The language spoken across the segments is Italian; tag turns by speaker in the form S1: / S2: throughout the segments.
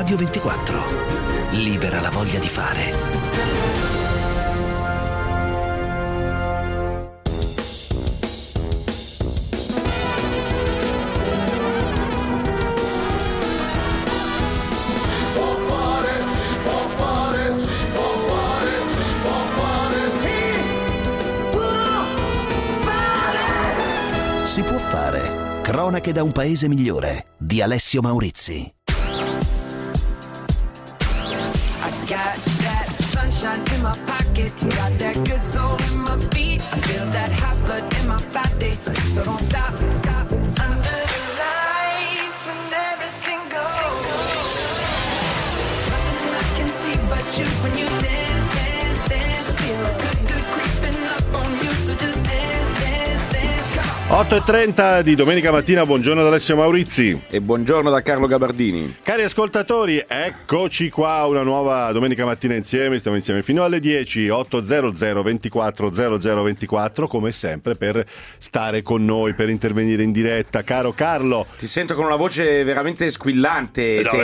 S1: Radio 24. Libera la voglia di fare. Si può fare. Cronache da un paese migliore di Alessio Maurizi.
S2: I got that sunshine in my pocket, got that good soul in my feet. I feel that hot blood in my body, so don't stop, stop. Under the lights when everything goes, nothing I can see but you when you dance, dance, dance. Feel a good, good creeping up on you, so just dance, dance, dance. Come on.
S3: 8:30 di domenica mattina, buongiorno da Alessio Maurizi.
S4: E buongiorno da Carlo Gabardini.
S3: Cari ascoltatori, eccoci qua, una nuova domenica mattina insieme, stiamo insieme fino alle 10, 800 24 00 24, come sempre per stare con noi, per intervenire in diretta. Caro Carlo.
S4: Ti sento con una voce veramente squillante,
S3: No,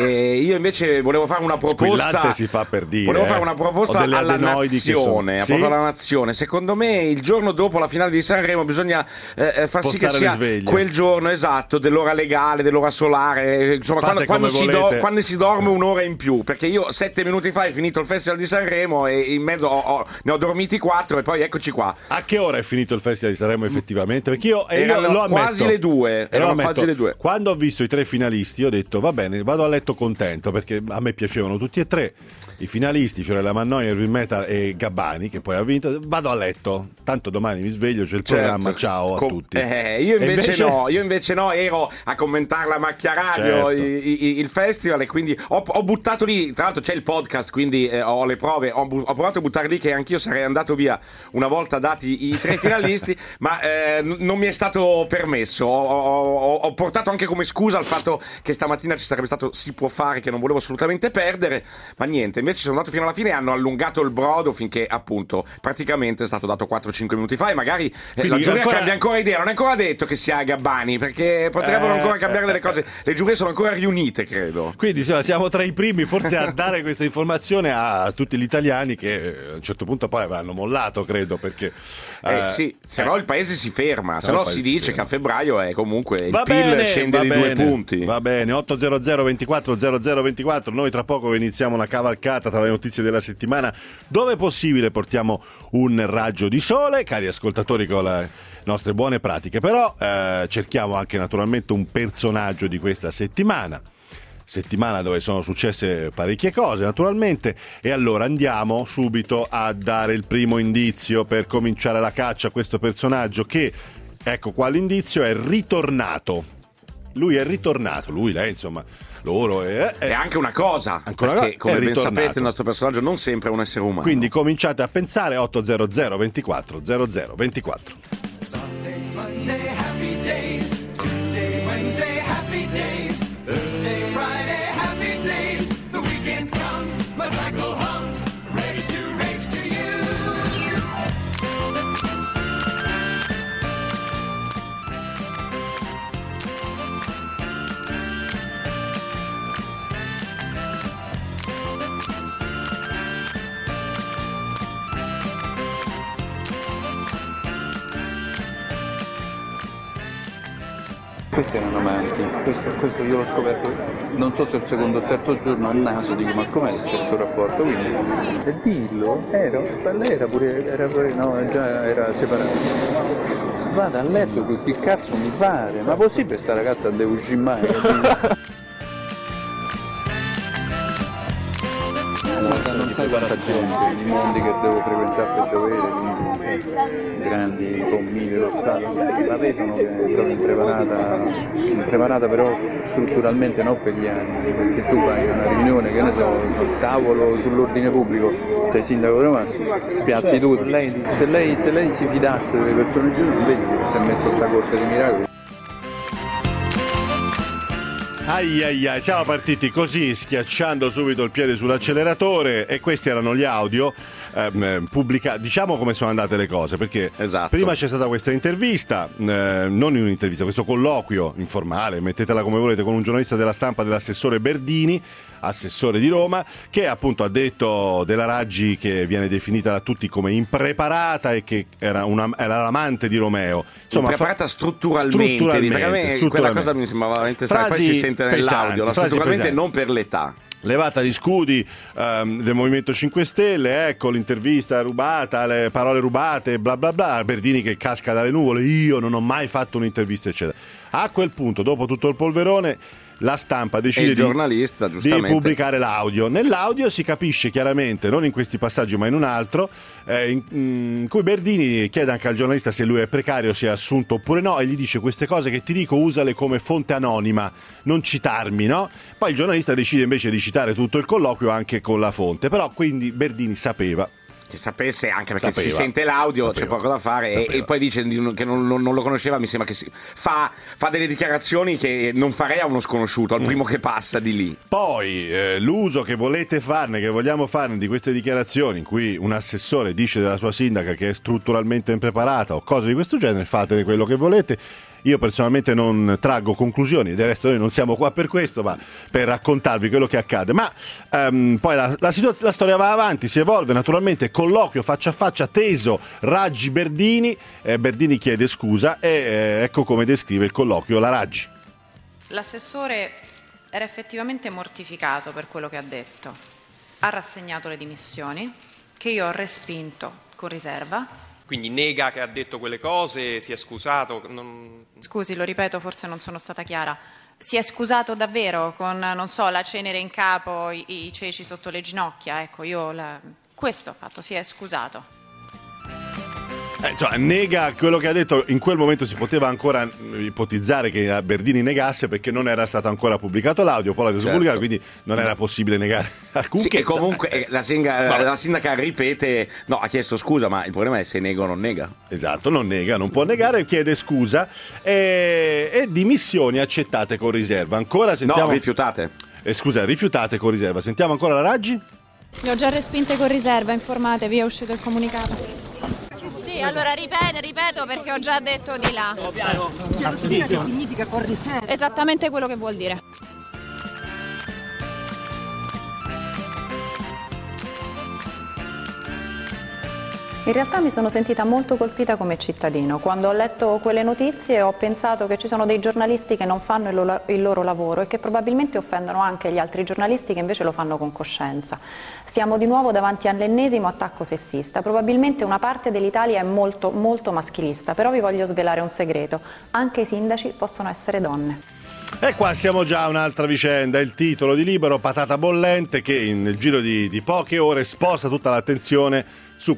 S4: io invece volevo fare una proposta.
S3: Squillante si fa per dire.
S4: Volevo fare una proposta
S3: Ho delle
S4: alla
S3: adenoidi che
S4: nazione,
S3: sono-
S4: proprio
S3: Sì?
S4: alla nazione. Secondo me il giorno dopo la finale di Sanremo bisogna far sì che
S3: Spostare le
S4: sia
S3: sveglie.
S4: quel giorno esatto dell'ora legale, dell'ora solare, insomma
S3: Fate
S4: quando
S3: come volete.
S4: quando si dorme un'ora in più, perché io 7 minuti fa è finito il Festival di Sanremo e in mezzo ne ho dormiti 4 e poi eccoci qua.
S3: A che ora è finito il Festival di Sanremo effettivamente? Perché io
S4: Erano
S3: lo ammetto,
S4: quasi le 2,
S3: lo
S4: erano
S3: ammetto,
S4: quasi le 2.
S3: Quando ho visto i 3 finalisti ho detto va bene, vado a letto contento, perché a me piacevano tutti e 3 i finalisti, Fiorella Mannoia, Erwin Meta e Gabbani, che poi ha vinto. Vado a letto, tanto domani mi sveglio, c'è il programma, ciao a tutti.
S4: Io invece no, ero a commentare la Macchia Radio,
S3: Certo.
S4: il festival, e quindi ho buttato lì, tra l'altro c'è il podcast, quindi ho le prove, ho provato a buttare lì che anch'io sarei andato via una volta dati i 3 finalisti, ma non mi è stato permesso. Ho portato anche come scusa il fatto che stamattina ci sarebbe stato Si può fare, che non volevo assolutamente perdere, ma niente, invece sono andato fino alla fine e hanno allungato il brodo finché appunto praticamente è stato dato 4-5 minuti fa, e magari la giuria cambia ancora idea. Non è ancora detto che sia Gabbani, perché potrebbero ancora cambiare delle cose. Le giurie sono ancora riunite, credo.
S3: Quindi siamo tra i primi forse a dare questa informazione a tutti gli italiani, che a un certo punto poi avranno mollato, credo, perché
S4: sì, se no il paese si ferma, se no si dice che a febbraio è comunque il
S3: va
S4: PIL
S3: bene,
S4: scende
S3: va
S4: di
S3: bene,
S4: 2 punti.
S3: Va bene, 800 24 00 24. Noi tra poco iniziamo una cavalcata tra le notizie della settimana, dove possibile portiamo un raggio di sole, cari ascoltatori, con le nostre buone pratiche, però cerchiamo anche naturalmente un personaggio di questa settimana dove sono successe parecchie cose naturalmente, e allora andiamo subito a dare il primo indizio per cominciare la caccia a questo personaggio che, ecco qua l'indizio, è ritornato. Lui è ritornato, lei insomma, loro
S4: È anche una cosa,
S3: Ancora
S4: perché
S3: è
S4: come ben
S3: ritornato.
S4: sapete il nostro personaggio non sempre è un essere umano.
S3: Quindi cominciate a pensare. 800 24 00 24.
S5: Sunday, Monday, happy days. Tuesday, Wednesday, happy days. Thursday, Friday, happy days. The weekend comes, my cycle hums, ready to race to you.
S6: Questi erano amanti, questo io l'ho scoperto, non so se il secondo o terzo giorno al naso, dico ma com'è che c'è questo rapporto? Quindi, e dillo, lei era pure, no, già era separato. Vado a letto, che cazzo mi pare? Ma possibile sta ragazza deve uscire mai? Non sai quanta gente, i mondi che devo frequentare per dovere, quindi grandi, convini dello Stato, la vedono che è proprio impreparata però strutturalmente non per gli anni, perché tu vai a una riunione, che ne so, al tavolo sull'ordine pubblico, sei sindaco di Roma, spiazzi tutto. Se lei si fidasse delle persone giù, non vedi che si è messo sta corte di miracoli.
S3: Ai, siamo partiti così, schiacciando subito il piede sull'acceleratore, e questi erano gli audio diciamo come sono andate le cose, perché
S4: Esatto.
S3: prima c'è stata questa intervista, non in un'intervista, questo colloquio informale, mettetela come volete, con un giornalista della Stampa dell'assessore Berdini, assessore di Roma, che appunto ha detto della Raggi che viene definita da tutti come impreparata e che era l'amante di Romeo. Insomma,
S4: preparata strutturalmente, perché a me quella cosa mi sembrava veramente strana. Poi si sente nell'audio, strutturalmente non per l'età.
S3: Levata di scudi del Movimento 5 Stelle, ecco l'intervista rubata, le parole rubate, bla bla bla, Berdini che casca dalle nuvole, io non ho mai fatto un'intervista eccetera. A quel punto, dopo tutto il polverone, la Stampa decide di pubblicare l'audio. Nell'audio si capisce chiaramente, non in questi passaggi ma in un altro, in cui Berdini chiede anche al giornalista se lui è precario, si è assunto oppure no, e gli dice: queste cose che ti dico usale come fonte anonima, non citarmi, no? Poi il giornalista decide invece di citare tutto il colloquio anche con la fonte, però quindi Berdini sapeva.
S4: Che sapesse, anche perché si sente l'audio, c'è poco da fare, e poi dice che non lo conosceva. Mi sembra che fa delle dichiarazioni che non farei a uno sconosciuto, al primo che passa di lì.
S3: Poi l'uso che volete farne, che vogliamo farne di queste dichiarazioni in cui un assessore dice della sua sindaca che è strutturalmente impreparata o cose di questo genere, fatene quello che volete. Io personalmente non traggo conclusioni, del resto noi non siamo qua per questo, ma per raccontarvi quello che accade. Ma poi la storia va avanti, si evolve naturalmente, colloquio faccia a faccia teso Raggi-Berdini, Berdini chiede scusa e ecco come descrive il colloquio la Raggi.
S7: L'assessore era effettivamente mortificato per quello che ha detto, ha rassegnato le dimissioni, che io ho respinto con riserva.
S8: Quindi nega che ha detto quelle cose, si è scusato?
S7: Scusi, lo ripeto, forse non sono stata chiara. Si è scusato davvero con, non so, la cenere in capo, i ceci sotto le ginocchia? Ecco, questo ho fatto, si è scusato.
S3: Nega quello che ha detto. In quel momento si poteva ancora ipotizzare che Berdini negasse perché non era stato ancora pubblicato l'audio, poi l'ha detto pubblicato, quindi non era possibile negare alcun
S4: sì, e comunque la sindaca ripete, no, ha chiesto scusa, ma il problema è se nega o non nega.
S3: Esatto, non nega, non può negare, chiede scusa e dimissioni accettate con riserva. Ancora sentiamo.
S4: No, rifiutate.
S3: Rifiutate con riserva. Sentiamo ancora la Raggi?
S9: Le ho già respinte con riserva, informatevi, è uscito il comunicato. Sì, allora ripeto perché ho già detto di là.
S10: Che significa con riserva?
S9: Esattamente quello che vuol dire. In realtà mi sono sentita molto colpita come cittadino. Quando ho letto quelle notizie ho pensato che ci sono dei giornalisti che non fanno il loro lavoro e che probabilmente offendono anche gli altri giornalisti che invece lo fanno con coscienza. Siamo di nuovo davanti all'ennesimo attacco sessista. Probabilmente una parte dell'Italia è molto, molto maschilista, però vi voglio svelare un segreto. Anche i sindaci possono essere donne.
S3: E qua siamo già a un'altra vicenda, il titolo di Libero, patata bollente, che nel giro di poche ore sposta tutta l'attenzione su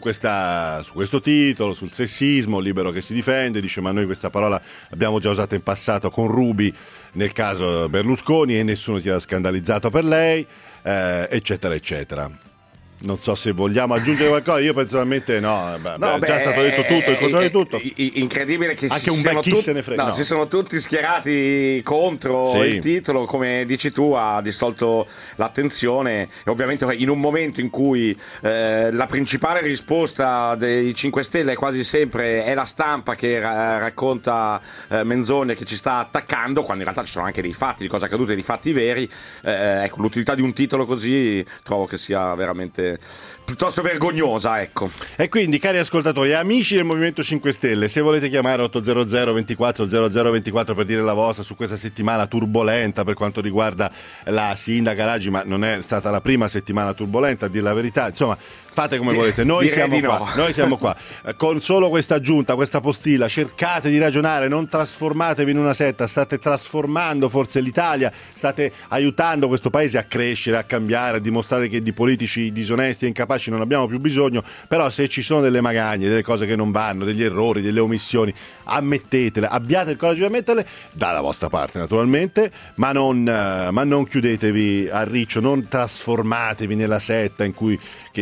S3: questo titolo, sul sessismo. Libero che si difende, dice ma noi questa parola l'abbiamo già usata in passato con Ruby nel caso Berlusconi e nessuno ti ha scandalizzato per lei, eccetera eccetera. Non so se vogliamo aggiungere qualcosa, io personalmente no, è già stato detto tutto, il contrario di tutto.
S4: Incredibile che
S3: anche un bel chi se ne frega.
S4: No, si sono tutti schierati contro il titolo, come dici tu, ha distolto l'attenzione e ovviamente in un momento in cui la principale risposta dei 5 Stelle quasi sempre è la Stampa che racconta menzogne, che ci sta attaccando, quando in realtà ci sono anche dei fatti, di cose accadute, dei fatti veri. Ecco, l'utilità di un titolo così trovo che sia veramente piuttosto vergognosa, ecco.
S3: E quindi, cari ascoltatori, amici del Movimento 5 Stelle, se volete chiamare 800 24 0024 per dire la vostra su questa settimana turbolenta per quanto riguarda la sindaca Raggi, ma non è stata la prima settimana turbolenta, a dire la verità, insomma, fate come volete, noi siamo qua, noi siamo qua con solo questa aggiunta, questa postilla. Cercate di ragionare, non trasformatevi in una setta, state trasformando forse l'Italia, state aiutando questo paese a crescere, a cambiare, a dimostrare che di politici disonesti e incapaci non abbiamo più bisogno. Però se ci sono delle magagne, delle cose che non vanno, degli errori, delle omissioni, ammettetele, abbiate il coraggio di ammetterle dalla vostra parte naturalmente, ma non chiudetevi a riccio, non trasformatevi nella setta in cui che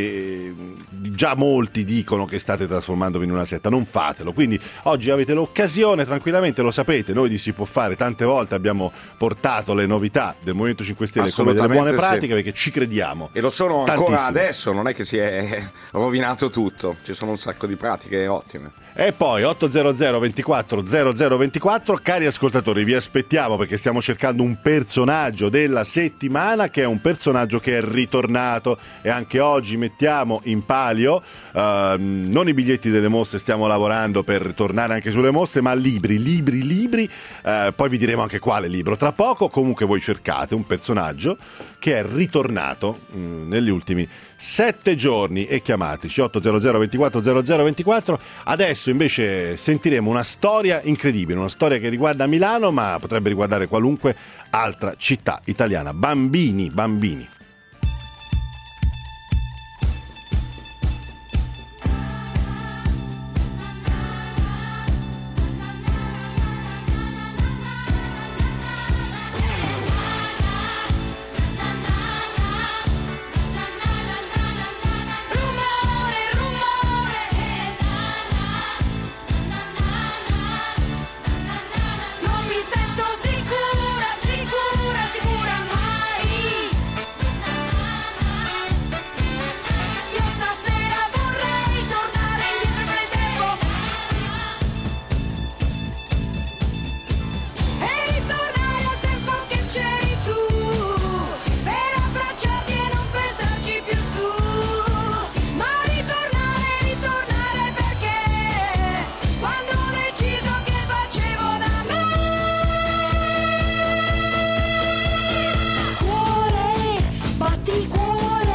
S3: già molti dicono che state trasformandovi in una setta, non fatelo. Quindi oggi avete l'occasione, tranquillamente, lo sapete, noi di Si Può Fare tante volte abbiamo portato le novità del Movimento 5 Stelle come delle buone pratiche, perché ci crediamo.
S4: E lo sono ancora
S3: tantissimo.
S4: adesso, non è che si è rovinato tutto, ci sono un sacco di pratiche ottime.
S3: E poi 800 24 0024, cari ascoltatori, vi aspettiamo perché stiamo cercando un personaggio della settimana, che è un personaggio che è ritornato, e anche oggi mettiamo in palio non i biglietti delle mostre, stiamo lavorando per tornare anche sulle mostre, ma libri, poi vi diremo anche quale libro tra poco. Comunque voi cercate un personaggio che è ritornato negli ultimi 7 giorni e chiamateci 800 24 0024. Adesso invece sentiremo una storia incredibile, una storia che riguarda Milano, ma potrebbe riguardare qualunque altra città italiana. Bambini.
S5: Non mi sento sicura mai. Io stasera vorrei tornare indietro nel tempo e ritornare al tempo che c'eri tu, per abbracciarti e non pensarci più su, ma ritornare perché quando ho deciso che facevo da me. Cuore, batti cuore.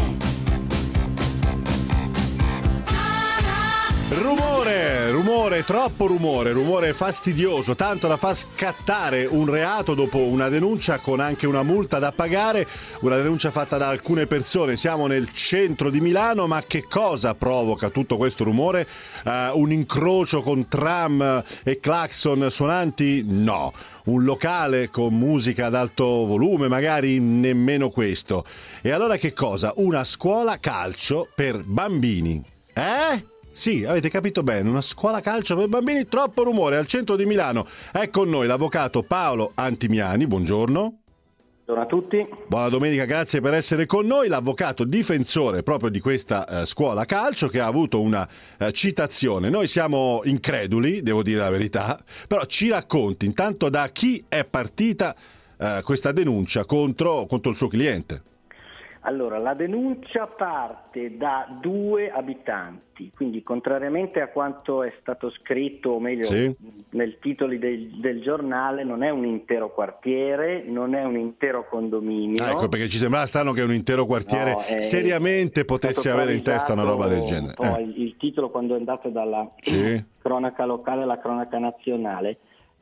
S3: Rumore, troppo rumore fastidioso, tanto da far scattare un reato dopo una denuncia con anche una multa da pagare, una denuncia fatta da alcune persone. Siamo nel centro di Milano, ma che cosa provoca tutto questo rumore? Un incrocio con tram e clacson suonanti? No. Un locale con musica ad alto volume? Magari nemmeno questo. E allora che cosa? Una scuola calcio per bambini. Sì, avete capito bene, una scuola calcio per bambini, troppo rumore al centro di Milano. È con noi l'avvocato Paolo Antimiani, buongiorno.
S11: Buongiorno a tutti.
S3: Buona domenica, grazie per essere con noi. L'avvocato difensore proprio di questa scuola calcio, che ha avuto una citazione. Noi siamo increduli, devo dire la verità, però ci racconti intanto da chi è partita questa denuncia contro il suo cliente.
S11: Allora, la denuncia parte da 2 abitanti, quindi contrariamente a quanto è stato scritto, o meglio,
S3: sì,
S11: nel titolo del giornale, non è un intero quartiere, non è un intero condominio.
S3: Ecco, perché ci sembrava strano che un intero quartiere seriamente potesse avere in testa una roba del genere.
S11: Poi il titolo, quando è andato dalla cronaca locale alla cronaca nazionale,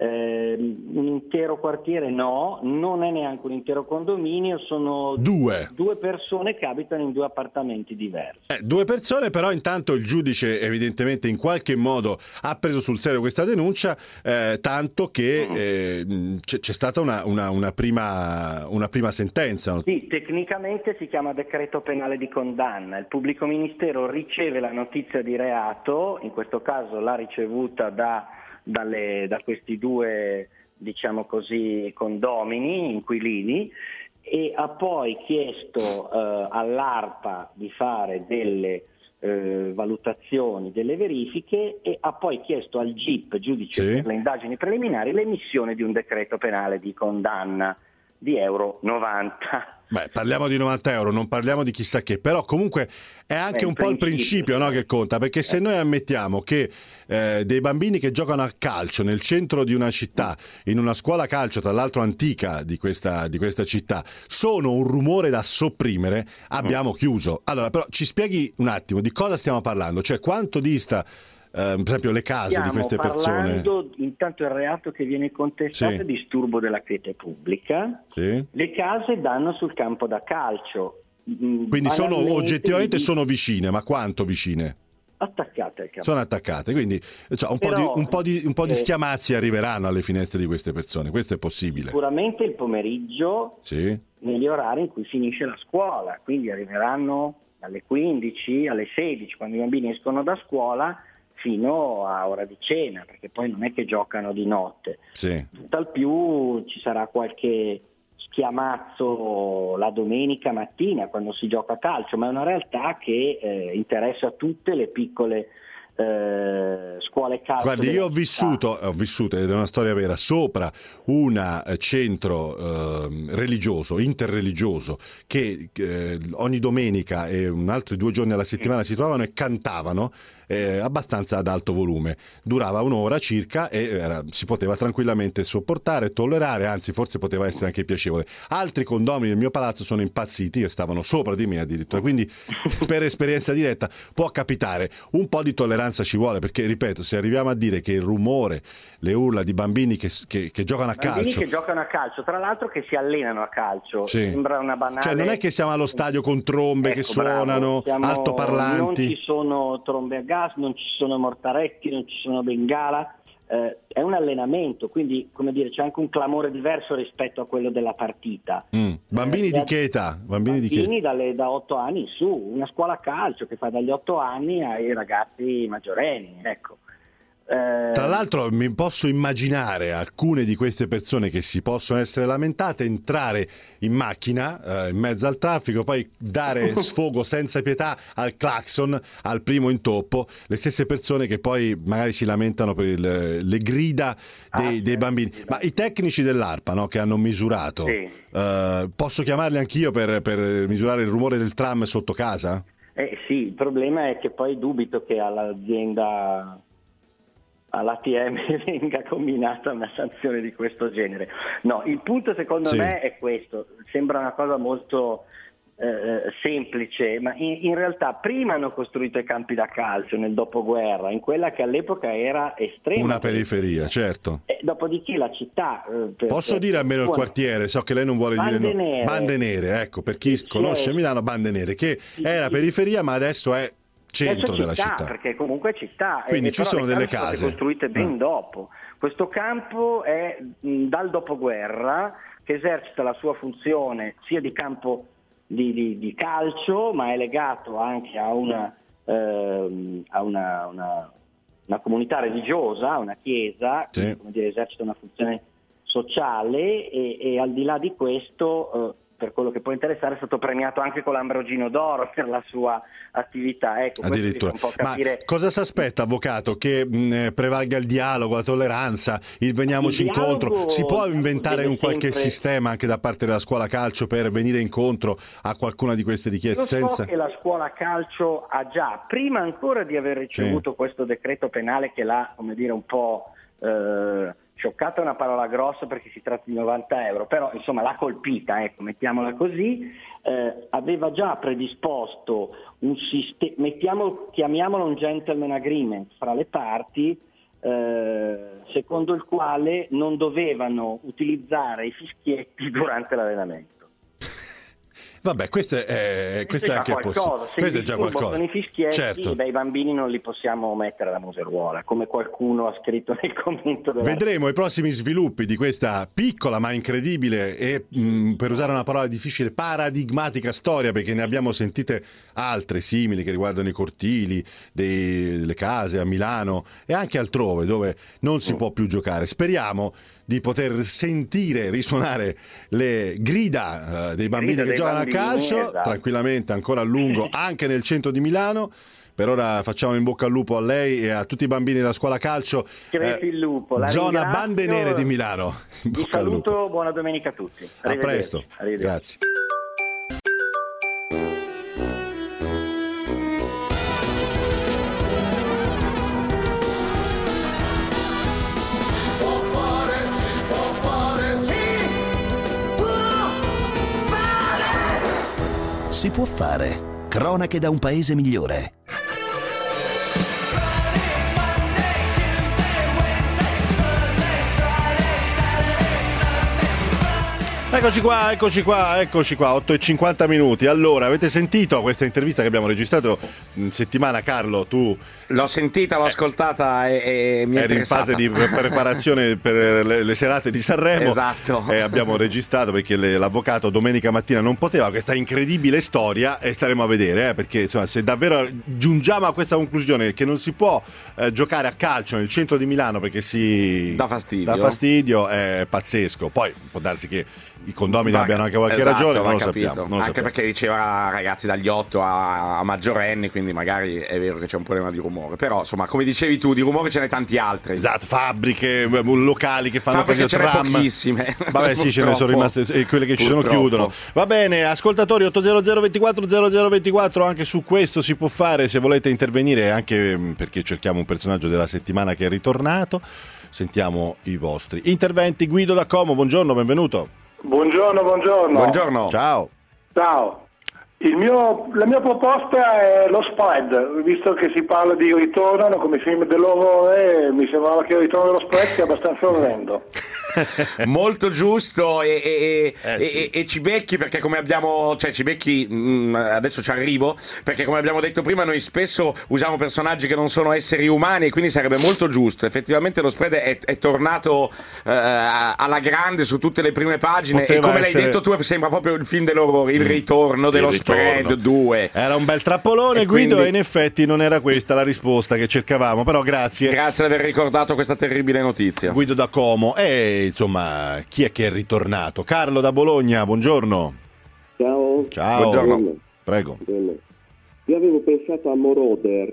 S11: un intero quartiere no, non è neanche un intero condominio, sono 2 persone che abitano in 2 appartamenti diversi.
S3: 2 persone, però intanto il giudice evidentemente in qualche modo ha preso sul serio questa denuncia, tanto che c'è stata una prima sentenza.
S11: Sì, tecnicamente si chiama decreto penale di condanna. Il pubblico ministero riceve la notizia di reato, in questo caso l'ha ricevuta da questi 2, diciamo così, condomini, inquilini, e ha poi chiesto all'ARPA di fare delle valutazioni, delle verifiche, e ha poi chiesto al GIP, giudice per le indagini preliminari, l'emissione di un decreto penale di condanna di euro 90.
S3: Beh, parliamo di 90 euro, non parliamo di chissà che, però comunque è anche un po' il principio, no, che conta, perché se noi ammettiamo che dei bambini che giocano a calcio nel centro di una città, in una scuola calcio tra l'altro antica di questa città, sono un rumore da sopprimere, abbiamo chiuso. Allora, però ci spieghi un attimo di cosa stiamo parlando, cioè quanto dista per esempio le case di queste persone?
S11: Intanto il reato che viene contestato è disturbo della quiete pubblica.
S3: Sì.
S11: Le case danno sul campo da calcio.
S3: Quindi oggettivamente sono vicine, ma quanto vicine?
S11: Attaccate al campo.
S3: Sono attaccate, quindi un po' di schiamazzi arriveranno alle finestre di queste persone, questo è possibile.
S11: Sicuramente il pomeriggio, negli orari in cui finisce la scuola, quindi arriveranno dalle 15 alle 16, quando i bambini escono da scuola, fino a ora di cena, perché poi non è che giocano di notte.
S3: Sì.
S11: Tutt'al più ci sarà qualche schiamazzo la domenica mattina quando si gioca a calcio, ma è una realtà che interessa tutte le piccole scuole calcio.
S3: Guardi, io ho vissuto, ed è una storia vera, sopra un centro religioso, interreligioso, che ogni domenica e altri 2 giorni alla settimana si trovavano e cantavano abbastanza ad alto volume. Durava un'ora circa e si poteva tranquillamente sopportare, tollerare, anzi forse poteva essere anche piacevole. Altri condomini del mio palazzo sono impazziti e stavano sopra di me addirittura, quindi per esperienza diretta può capitare. Un po' di tolleranza ci vuole, perché ripeto, se arriviamo a dire che il rumore, le urla di bambini che giocano a calcio,
S11: bambini che giocano a calcio, tra l'altro che si allenano a calcio, sembra una banale,
S3: cioè non è che siamo allo stadio con trombe che suonano, altoparlanti,
S11: non ci sono trombe a gas, non ci sono mortaretti, non ci sono bengala, è un allenamento, quindi come dire c'è anche un clamore diverso rispetto a quello della partita.
S3: Bambini di che età? Bambini
S11: da 8 anni in su, una scuola calcio che fa dagli 8 anni ai ragazzi maggiorenni, ecco.
S3: Tra l'altro mi posso immaginare alcune di queste persone che si possono essere lamentate entrare in macchina in mezzo al traffico, poi dare sfogo senza pietà al clacson, al primo intoppo, le stesse persone che poi magari si lamentano per le grida dei bambini. Ma i tecnici dell'ARPA, no, che hanno misurato, posso chiamarli anch'io per misurare il rumore del tram sotto casa?
S11: Sì, il problema è che poi dubito che all'ATM venga combinata una sanzione di questo genere. No, il punto secondo me è questo, sembra una cosa molto semplice, ma in realtà prima hanno costruito i campi da calcio nel dopoguerra, in quella che all'epoca era estrema.
S3: Una periferia, certo.
S11: Dopodiché la città...
S3: Posso dire almeno il quartiere, so che lei non vuole dire no. Bande Nere, ecco, per chi conosce Milano, Bande Nere, che era periferia ma adesso è centro della città,
S11: perché comunque è città,
S3: quindi ci sono delle case
S11: sono costruite ben dopo. Questo campo è dal dopoguerra che esercita la sua funzione sia di campo di calcio, ma è legato anche a una comunità religiosa, una chiesa, che come dire, esercita una funzione sociale e al di là di questo per quello che può interessare, è stato premiato anche con l'Ambrogino d'Oro per la sua attività. Ecco,
S3: addirittura.
S11: Un po' capire...
S3: Ma cosa si aspetta, avvocato? Che prevalga il dialogo, la tolleranza, il veniamoci incontro? Si può inventare un qualche sistema anche da parte della scuola calcio per venire incontro a qualcuna di queste richieste?
S11: Io so che la scuola calcio ha già, prima ancora di aver ricevuto questo decreto penale che l'ha, come dire, un po'... scioccata è una parola grossa perché si tratta di 90 euro, però insomma l'ha colpita, ecco, mettiamola così, aveva già predisposto un sistema, chiamiamolo un gentleman agreement fra le parti, secondo il quale non dovevano utilizzare i fischietti durante l'allenamento.
S3: Vabbè, questo è anche possibile. Questo è già qualcosa.
S11: Sono i fischietti,
S3: certo.
S11: Dai bambini non li possiamo mettere alla museruola, come qualcuno ha scritto nel commento.
S3: Vedremo i prossimi sviluppi di questa piccola ma incredibile e, per usare una parola difficile, paradigmatica storia, perché ne abbiamo sentite altre simili che riguardano i cortili delle case a Milano e anche altrove dove non si può più giocare. Speriamo di poter sentire risuonare le grida dei bambini che giocano a calcio, esatto, tranquillamente ancora a lungo anche nel centro di Milano. Per ora facciamo in bocca al lupo a lei e a tutti i bambini della scuola calcio,
S11: il lupo, la
S3: zona Bande Nere di Milano.
S11: Vi saluto, buona domenica a tutti.
S3: A presto, grazie.
S1: Si può fare. Cronache da un paese migliore.
S3: Eccoci qua, 8:50 minuti. Allora, avete sentito questa intervista che abbiamo registrato in settimana, Carlo? Tu
S4: l'ho sentita, l'ho ascoltata e mi è
S3: eri in
S4: interessata.
S3: fase di preparazione per le serate di Sanremo.
S4: Esatto.
S3: E abbiamo registrato perché l'avvocato domenica mattina non poteva, questa incredibile storia, e staremo a vedere, perché insomma, se davvero giungiamo a questa conclusione che non si può giocare a calcio nel centro di Milano perché dà fastidio, è pazzesco. Poi può darsi che i condomini abbiano anche qualche ragione, non lo sappiamo.
S4: Anche perché diceva ragazzi dagli 8 a maggiorenni, quindi magari è vero che c'è un problema di rumore, però insomma, come dicevi tu, di rumore ce n'è tanti altri.
S3: Esatto, fabbriche, locali che fanno
S4: ce
S3: tram.
S4: n'è pochissime.
S3: Vabbè, sì, ce ne sono rimaste, e quelle che ci sono chiudono. Va bene, ascoltatori, 800 24 0024, anche su questo si può fare se volete intervenire, anche perché cerchiamo un personaggio della settimana che è ritornato. Sentiamo i vostri interventi. Guido da Como, buongiorno, benvenuto.
S12: Buongiorno.
S3: Ciao.
S12: La mia proposta è lo spread, visto che si parla di ritorno come film dell'orrore, mi sembrava che il ritorno dello spread sia abbastanza orrendo.
S4: Molto giusto e
S3: sì.
S4: ci becchi, perché come abbiamo, ci becchi, adesso ci arrivo, perché come abbiamo detto prima noi spesso usiamo personaggi che non sono esseri umani e quindi sarebbe molto giusto. Effettivamente lo spread è tornato alla grande su tutte le prime pagine.
S3: Poteva
S4: e come
S3: essere...
S4: l'hai detto tu, sembra proprio il film dell'orrore, il ritorno dello spread 2.
S3: Era un bel trappolone,
S4: E
S3: Guido,
S4: quindi-
S3: e in effetti non era questa la risposta che cercavamo, però grazie.
S4: Grazie di aver ricordato questa terribile notizia.
S3: Guido da Como. E insomma, chi è che è ritornato? Carlo da Bologna, buongiorno.
S13: Ciao.
S3: Buongiorno. Prego.
S13: Io avevo pensato a Moroder.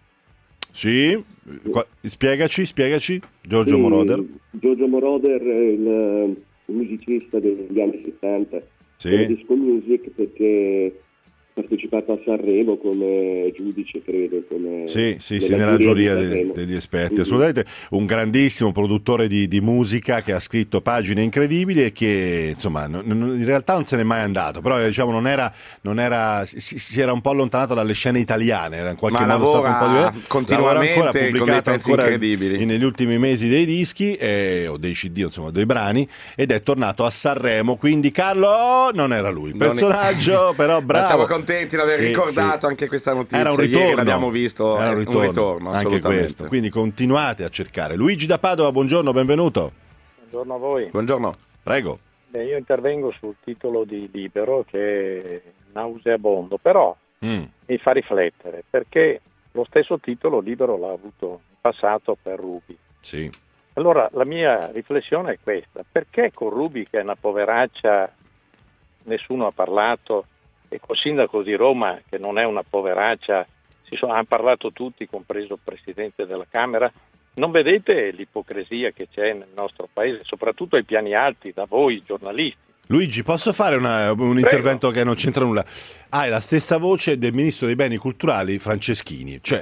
S3: Sì? Spiegaci. Giorgio Moroder.
S13: Giorgio Moroder, il musicista degli anni 70.
S3: Sì.
S13: Era Disco Music perché ha partecipato a Sanremo come giudice, credo.
S3: Sì, nella giuria degli esperti. Assolutamente un grandissimo produttore di musica che ha scritto pagine incredibili e che insomma in realtà non se n'è mai andato, però diciamo non era si era un po' allontanato dalle scene italiane, era in qualche modo stato un po' di
S4: continuamente
S3: lavora ancora,
S4: con dei pezzi incredibili
S3: negli ultimi mesi dei dischi o dei CD, insomma dei brani, ed è tornato a Sanremo, quindi Carlo non era lui il personaggio, però bravo.
S4: Ma siamo contenti di aver
S3: Sì,
S4: ricordato
S3: sì.
S4: anche questa notizia.
S3: Era un ritorno.
S4: Ieri l'abbiamo visto.
S3: Era un ritorno, anche
S4: assolutamente.
S3: questo. Quindi continuate a cercare. Luigi da Padova, buongiorno, benvenuto.
S14: Buongiorno a voi.
S4: Buongiorno.
S3: Prego.
S14: Io intervengo sul titolo di Libero, che è nauseabondo, però mi fa riflettere, perché lo stesso titolo Libero l'ha avuto in passato per Ruby.
S3: Sì.
S14: Allora la mia riflessione è questa: perché con Ruby, che è una poveraccia, nessuno ha parlato, e col sindaco di Roma, che non è una poveraccia, hanno parlato tutti, compreso il presidente della Camera? Non vedete l'ipocrisia che c'è nel nostro paese, soprattutto ai piani alti, da voi giornalisti?
S3: Luigi, posso fare un intervento che non c'entra nulla? Hai la stessa voce del ministro dei beni culturali Franceschini, cioè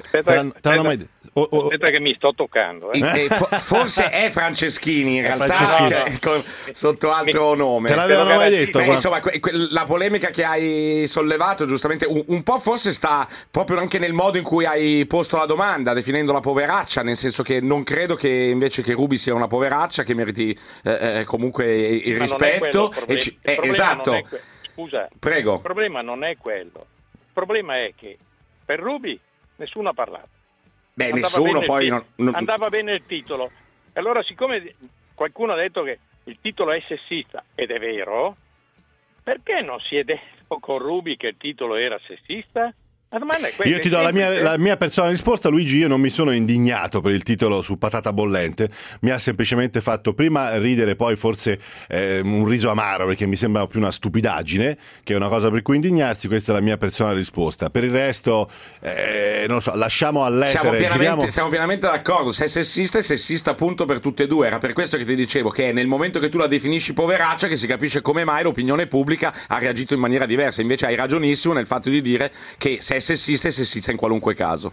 S14: Aspetta che mi sto toccando.
S4: Forse è Franceschini in realtà,
S3: Franceschini.
S4: sotto altro nome.
S3: Te l'avevano mai detto?
S4: Beh, insomma, la polemica che hai sollevato giustamente un po' forse sta proprio anche nel modo in cui hai posto la domanda, definendola poveraccia, nel senso che non credo che invece che Ruby sia una poveraccia che meriti comunque il rispetto. Esatto.
S14: Scusa,
S4: prego.
S14: Il problema non è quello. Il problema è che per Ruby nessuno ha parlato.
S4: Beh, nessuno poi
S14: andava bene il titolo. E allora, siccome qualcuno ha detto che il titolo è sessista, ed è vero, perché non si è detto con Ruby che il titolo era sessista? La domanda è questa.
S3: Io ti do la mia personale risposta, Luigi. Io non mi sono indignato per il titolo su Patata Bollente, mi ha semplicemente fatto prima ridere, poi forse un riso amaro, perché mi sembra più una stupidaggine che è una cosa per cui indignarsi. Questa è la mia personale risposta. Per il resto non lo so, lasciamo all'etere.
S4: Siamo pienamente d'accordo. Se è sessista appunto per tutte e due. Era per questo che ti dicevo che è nel momento che tu la definisci poveraccia che si capisce come mai l'opinione pubblica ha reagito in maniera diversa. Invece hai ragionissimo nel fatto di dire che se è sessista in qualunque caso.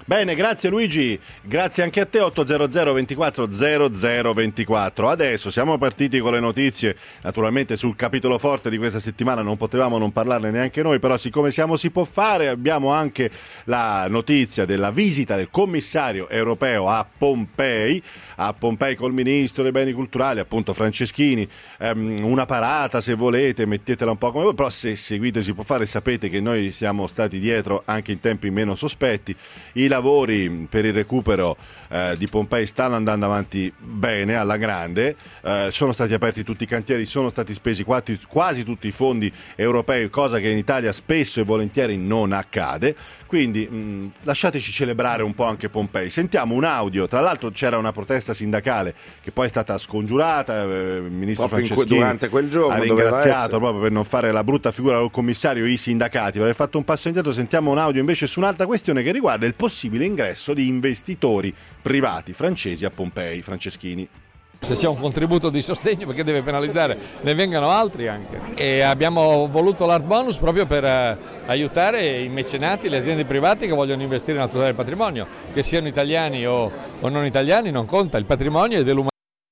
S3: Bene, grazie Luigi, grazie anche a te. 800 24 00 24. Adesso siamo partiti con le notizie, naturalmente sul capitolo forte di questa settimana non potevamo non parlarne neanche noi, però siccome si può fare, abbiamo anche la notizia della visita del commissario europeo a Pompei col ministro dei beni culturali, appunto Franceschini. Una parata, se volete, mettetela un po' come voi, però se seguite Si può fare sapete che noi siamo stati dietro anche in tempi meno sospetti. I lavori per il recupero di Pompei stanno andando avanti bene, alla grande, sono stati aperti tutti i cantieri, sono stati spesi quasi tutti i fondi europei, cosa che in Italia spesso e volentieri non accade, quindi lasciateci celebrare un po' anche Pompei. Sentiamo un audio, tra l'altro c'era una protesta sindacale che poi è stata scongiurata, il ministro Franceschini
S4: durante quel giorno
S3: ha ringraziato proprio per non fare la brutta figura col commissario i sindacati. Avrei fatto un passo indietro. Sentiamo un audio invece su un'altra questione che riguarda il possibile ingresso di investitori privati francesi a Pompei. Franceschini.
S15: Se c'è un contributo di sostegno, perché deve penalizzare, ne vengano altri anche. E abbiamo voluto l'art bonus proprio per aiutare i mecenati, le aziende private che vogliono investire nella tutela del patrimonio, che siano italiani o non italiani, non conta, il patrimonio è dell'umanità.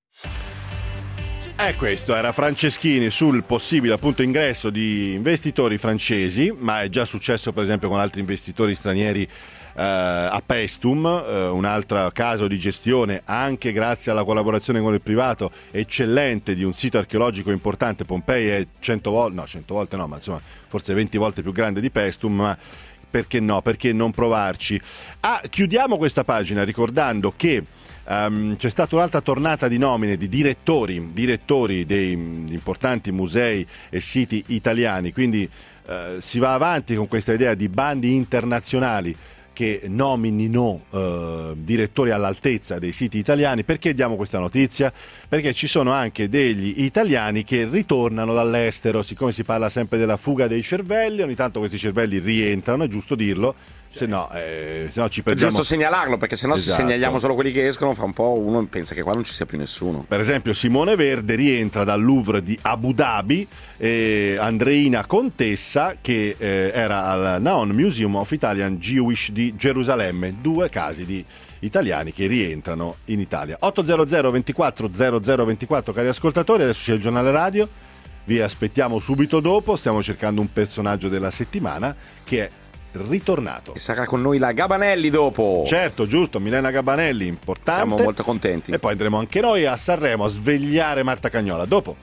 S3: Questo era Franceschini sul possibile appunto ingresso di investitori francesi, ma è già successo per esempio con altri investitori stranieri a Paestum, un altro caso di gestione anche grazie alla collaborazione con il privato eccellente di un sito archeologico importante. Pompei è 100 volte no, ma insomma forse 20 volte più grande di Paestum, ma perché no? Perché non provarci? Chiudiamo questa pagina ricordando che c'è stata un'altra tornata di nomine di direttori dei importanti musei e siti italiani, quindi si va avanti con questa idea di bandi internazionali che nominino direttori all'altezza dei siti italiani. Perché diamo questa notizia? Perché ci sono anche degli italiani che ritornano dall'estero, siccome si parla sempre della fuga dei cervelli, ogni tanto questi cervelli rientrano, è giusto dirlo, se no ci perdiamo.
S4: È giusto segnalarlo, perché se no
S3: Esatto.
S4: se segnaliamo solo quelli che escono, fra un po' uno pensa che qua non ci sia più nessuno.
S3: Per esempio Simone Verde rientra dal Louvre di Abu Dhabi, e Andreina Contessa che era al Naon Museum of Italian Jewish di Gerusalemme. Due casi di italiani che rientrano in Italia. 800 24 00 24, cari ascoltatori, adesso c'è il giornale radio, vi aspettiamo subito dopo, stiamo cercando un personaggio della settimana che è ritornato.
S4: E sarà con noi la Gabanelli dopo.
S3: Certo, giusto, Milena Gabanelli, importante.
S4: Siamo molto contenti.
S3: E poi andremo anche noi a Sanremo a svegliare Marta Cagnola. Dopo.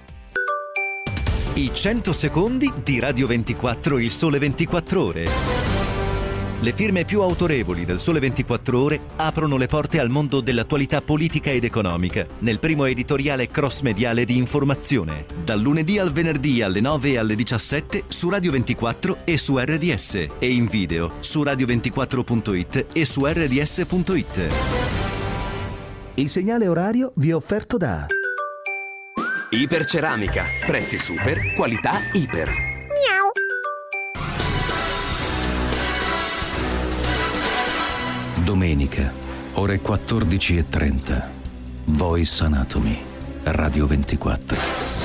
S16: I 100 secondi di Radio 24, il Sole 24 Ore. Le firme più autorevoli del Sole 24 Ore aprono le porte al mondo dell'attualità politica ed economica nel primo editoriale cross-mediale di informazione, dal lunedì al venerdì alle 9 e alle 17 su Radio 24 e su RDS, e in video su radio24.it e su rds.it.
S17: Il segnale orario vi è offerto da
S18: Iperceramica, prezzi super, qualità iper.
S17: Miau.
S19: Domenica, ore 14:30. Voice Anatomy, Radio 24.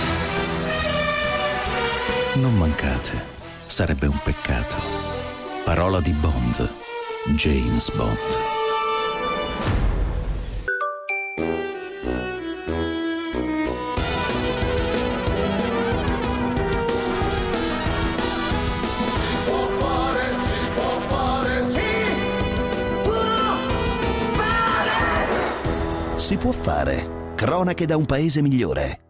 S19: Non mancate, sarebbe un peccato. Parola di Bond, James Bond.
S1: Si può fare. Cronache da un paese migliore.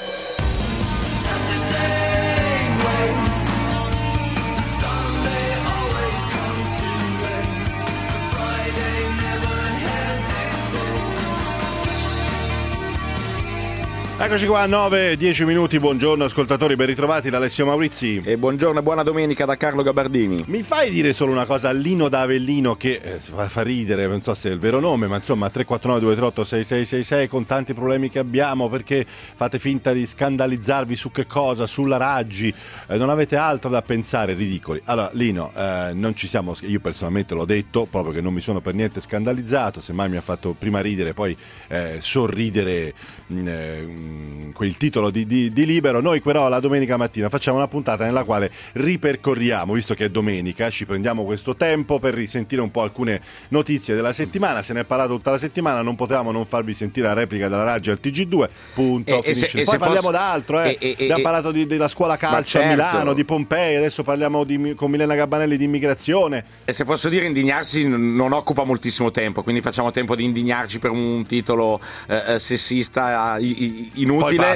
S3: Eccoci qua, 9-10 minuti, buongiorno ascoltatori, ben ritrovati da Alessio Maurizi.
S4: E buongiorno e buona domenica da Carlo Gabardini.
S3: Mi fai dire solo una cosa a Lino da Avellino che fa ridere, non so se è il vero nome, ma insomma 349-238-6666, con tanti problemi che abbiamo, perché fate finta di scandalizzarvi su che cosa? Sulla Raggi, non avete altro da pensare, ridicoli. Allora Lino, non ci siamo, io personalmente l'ho detto, proprio che non mi sono per niente scandalizzato, semmai mi ha fatto prima ridere, poi sorridere quel titolo di Libero. Noi però la domenica mattina facciamo una puntata nella quale ripercorriamo, visto che è domenica, ci prendiamo questo tempo per risentire un po' alcune notizie della settimana. Se ne è parlato tutta la settimana, non potevamo non farvi sentire la replica della Raggi al TG2, punto, finisce. Poi parliamo d'altro, abbiamo parlato della scuola calcio a Milano, di Pompei, adesso parliamo con Milena Gabbanelli di immigrazione.
S4: E se posso dire, indignarsi non occupa moltissimo tempo, quindi facciamo tempo di indignarci per un titolo sessista inutile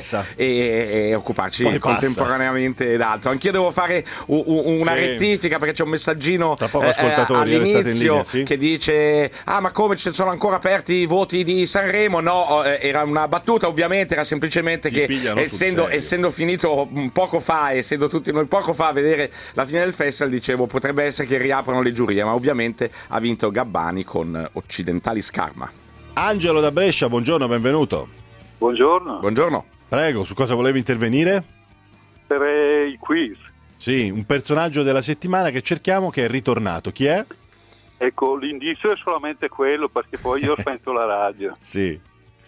S4: e occuparci
S3: Poi
S4: contemporaneamente d'altro. Anch'io devo fare una rettifica, perché c'è un messaggino all'inizio che dice: ah, ma come ci sono ancora aperti i voti di Sanremo? No, era una battuta, ovviamente, era semplicemente che essendo finito poco fa, essendo tutti noi poco fa a vedere la fine del festival, dicevo potrebbe essere che riaprano le giurie, ma ovviamente ha vinto Gabbani con Occidentali Scarma.
S3: Angelo da Brescia, buongiorno, benvenuto.
S4: Buongiorno.
S3: Prego, su cosa volevi intervenire?
S20: Per il quiz.
S3: Sì, un personaggio della settimana che cerchiamo, che è ritornato. Chi è?
S20: Ecco, l'indizio è solamente quello, perché poi io ho spento la radio.
S3: Sì,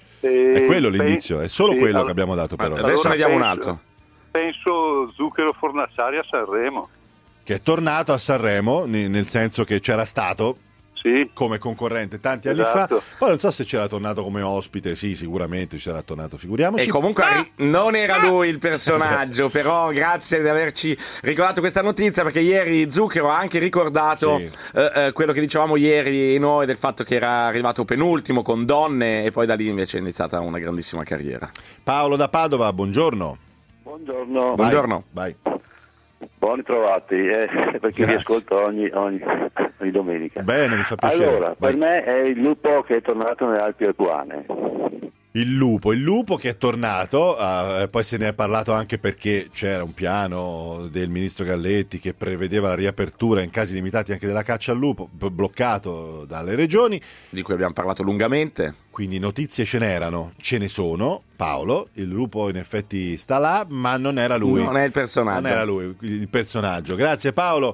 S3: è quello l'indizio, è solo quello che abbiamo dato però.
S4: Adesso ne diamo un altro.
S20: Penso Zucchero Fornassari a Sanremo.
S3: Che è tornato a Sanremo, nel senso che c'era stato come concorrente tanti anni fa, poi non so se c'era tornato come ospite. Sì, sicuramente c'era tornato, figuriamoci.
S4: E comunque non era lui il personaggio, però grazie di averci ricordato questa notizia, perché ieri Zucchero ha anche ricordato quello che dicevamo ieri noi, del fatto che era arrivato penultimo con Donne, e poi da lì invece è iniziata una grandissima carriera.
S3: Paolo da Padova, buongiorno.
S21: Buongiorno.
S3: Vai.
S21: Buoni trovati, perché vi ascolto ogni domenica.
S3: Bene, mi fa piacere.
S21: Allora, per me è il lupo che è tornato nelle Alpi Alpuane.
S3: Il lupo che è tornato, poi se ne è parlato anche perché c'era un piano del ministro Galletti che prevedeva la riapertura in casi limitati anche della caccia al lupo, bloccato dalle regioni,
S4: di cui abbiamo parlato lungamente.
S3: Quindi notizie ce ne sono. Paolo, il lupo in effetti sta là, ma non era lui.
S4: Non è il personaggio.
S3: Non era lui il personaggio. Grazie Paolo.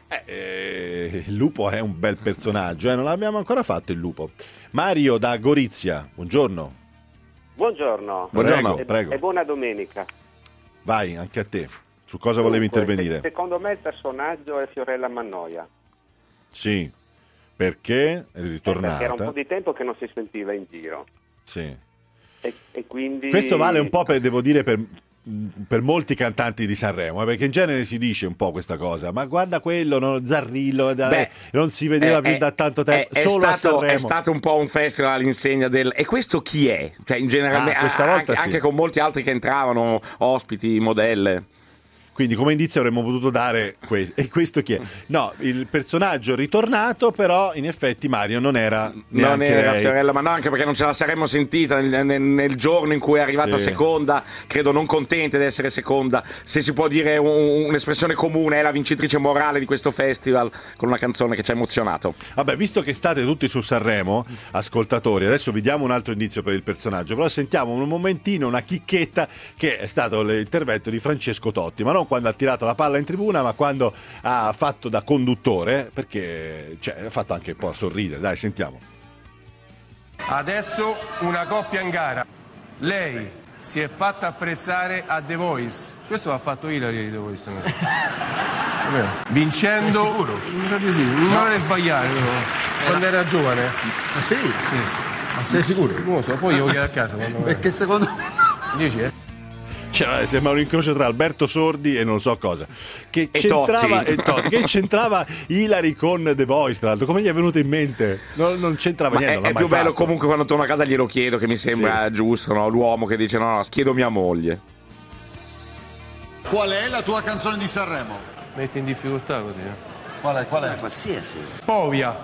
S3: Il lupo è un bel personaggio, non l'abbiamo ancora fatto il lupo. Mario da Gorizia, buongiorno.
S22: Buongiorno.
S3: Prego.
S22: E buona domenica.
S3: Vai, anche a te. Su cosa volevi intervenire?
S22: Secondo me il personaggio è Fiorella Mannoia.
S3: Sì, perché è ritornata.
S22: Perché era un po' di tempo che non si sentiva in giro.
S3: Sì.
S22: E quindi...
S3: Questo vale un po' devo dire, per molti cantanti di Sanremo, perché in genere si dice un po' questa cosa, ma guarda quello, Zarrillo, non si vedeva più da tanto tempo, solo a Sanremo.
S4: È stato un po' un festival all'insegna del... E questo chi è? Cioè, in generale,
S3: questa volta
S4: anche con molti altri che entravano, ospiti, modelle.
S3: Quindi come indizio avremmo potuto dare questo. E questo chi è? No, il personaggio ritornato, però in effetti Mario non era lei.
S4: Fiorella, ma no, anche perché non ce la saremmo sentita nel giorno in cui è arrivata seconda, credo non contenta di essere seconda, se si può dire un'espressione comune, è la vincitrice morale di questo festival, con una canzone che ci ha emozionato.
S3: Vabbè, visto che state tutti su Sanremo, ascoltatori, adesso vi diamo un altro indizio per il personaggio, però sentiamo un momentino, una chicchetta, che è stato l'intervento di Francesco Totti, ma non quando ha tirato la palla in tribuna, ma quando ha fatto da conduttore, perché ha fatto anche un po' sorridere. Dai, sentiamo.
S23: Adesso una coppia in gara. Lei si è fatta apprezzare a The Voice. Questo l'ha fatto Ilari di The Voice. Vincendo. Sicuro? Mi sa di sì. Non è sbagliare quando era giovane.
S24: Ma sì?
S23: Sì.
S24: Ma sei sicuro?
S23: Non lo so, poi io chiedo a casa.
S24: Perché secondo me...
S23: 10,
S3: sembra un incrocio tra Alberto Sordi e non so cosa. Che c'entrava Ilari con The Voice, tra l'altro. Come gli è venuto in mente? Non c'entrava niente.
S4: È più bello comunque quando torno a casa glielo chiedo, che mi sembra giusto, no? L'uomo che dice no, chiedo mia moglie.
S24: Qual è la tua canzone di Sanremo?
S23: Metti in difficoltà così.
S24: Qual è?
S23: Qualsiasi. Povia.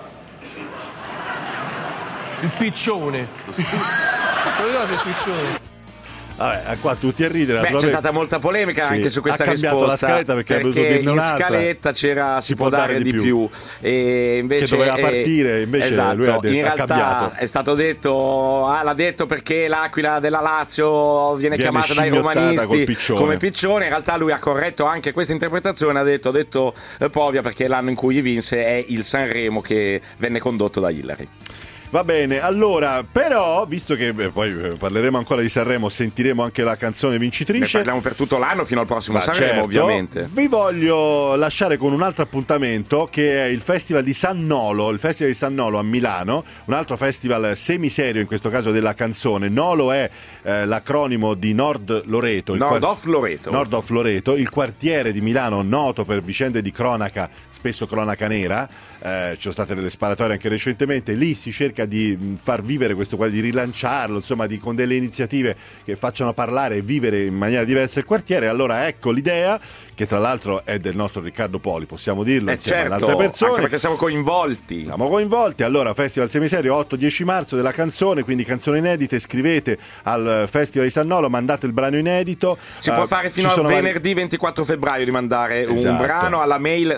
S23: Il piccione. Guardate il piccione.
S3: Vabbè, qua tutti a ridere.
S4: C'è stata molta polemica anche su questa risposta. Ha cambiato
S3: la scaletta perché
S4: in scaletta c'era si può dare di più. E invece,
S3: che doveva partire, invece lui ha detto,
S4: in realtà
S3: cambiato.
S4: È stato detto, l'ha detto perché l'Aquila della Lazio viene chiamata dai romanisti come piccione. In realtà lui ha corretto anche questa interpretazione, ha detto Povia perché l'anno in cui vinse è il Sanremo che venne condotto da Hillary.
S3: Va bene, allora, però, visto che poi parleremo ancora di Sanremo, sentiremo anche la canzone vincitrice.
S4: Ne parliamo per tutto l'anno fino al prossimo
S3: Ma
S4: Sanremo,
S3: certo,
S4: ovviamente.
S3: Vi voglio lasciare con un altro appuntamento che è il Festival di San Nolo, il Festival di San Nolo a Milano, un altro festival semiserio in questo caso della canzone. Nolo è l'acronimo di Nord Loreto.
S4: Nord of Loreto,
S3: il quartiere di Milano noto per vicende di cronaca, spesso cronaca nera. Ci sono state delle sparatorie anche recentemente. Lì si cerca di far vivere questo qua, di rilanciarlo, insomma, con delle iniziative che facciano parlare e vivere in maniera diversa il quartiere. Allora ecco l'idea, che tra l'altro è del nostro Riccardo Poli, possiamo dirlo, insieme ad altre persone,
S4: anche perché siamo coinvolti.
S3: Allora, Festival Semiserio 8-10 marzo della canzone, quindi canzoni inedite. Scrivete al Festival di San Nolo, mandate il brano inedito.
S4: Si può fare fino a venerdì 24 febbraio di mandare un brano alla mail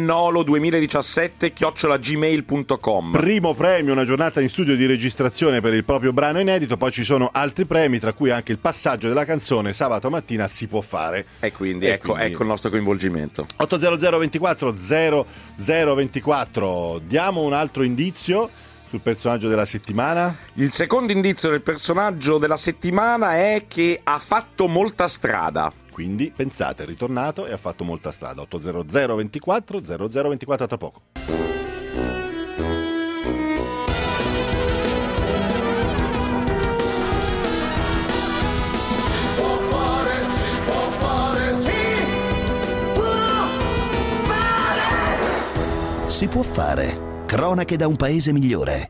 S4: sannolo2017@gmail.com.
S3: Primo premio, una giornata in studio di registrazione per il proprio brano inedito. Poi ci sono altri premi, tra cui anche il passaggio della canzone sabato mattina si può fare.
S4: E quindi ecco il nostro coinvolgimento.
S3: 800 24 0024. Diamo un altro indizio sul personaggio della settimana.
S4: Il secondo indizio del personaggio della settimana è che ha fatto molta strada.
S3: Quindi pensate, è ritornato e ha fatto molta strada. 800 24 0024, tra poco.
S1: Si può fare. Cronache da un paese migliore.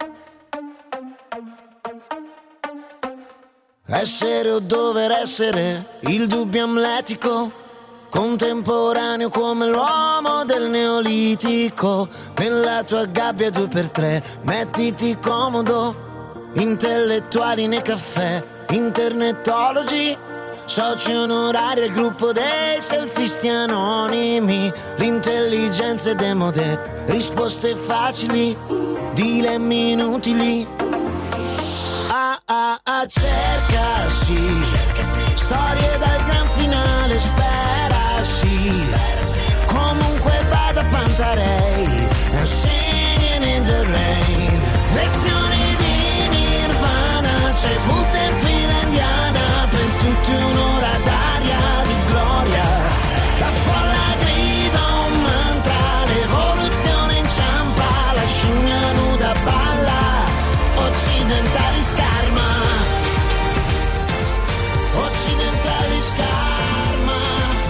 S2: Essere o dover essere, il dubbio amletico, contemporaneo come l'uomo del Neolitico. Nella tua gabbia 2x3, mettiti comodo, intellettuali nei caffè, internetologi, soci onorari al gruppo dei selfisti anonimi. L'intelligenza è demode, risposte facili, dilemmi inutili. Cercasi, storie dal gran finale, sperasi, comunque vada Pantarei, singing in the rain. Lezioni di Nirvana, c'è Buddha in fila indiana, per tutti un'ora d'aria di gloria. La folla grida un mantra, l'evoluzione inciampa, la scimmia nuda balla, occidentali scarma, occidentali scarma,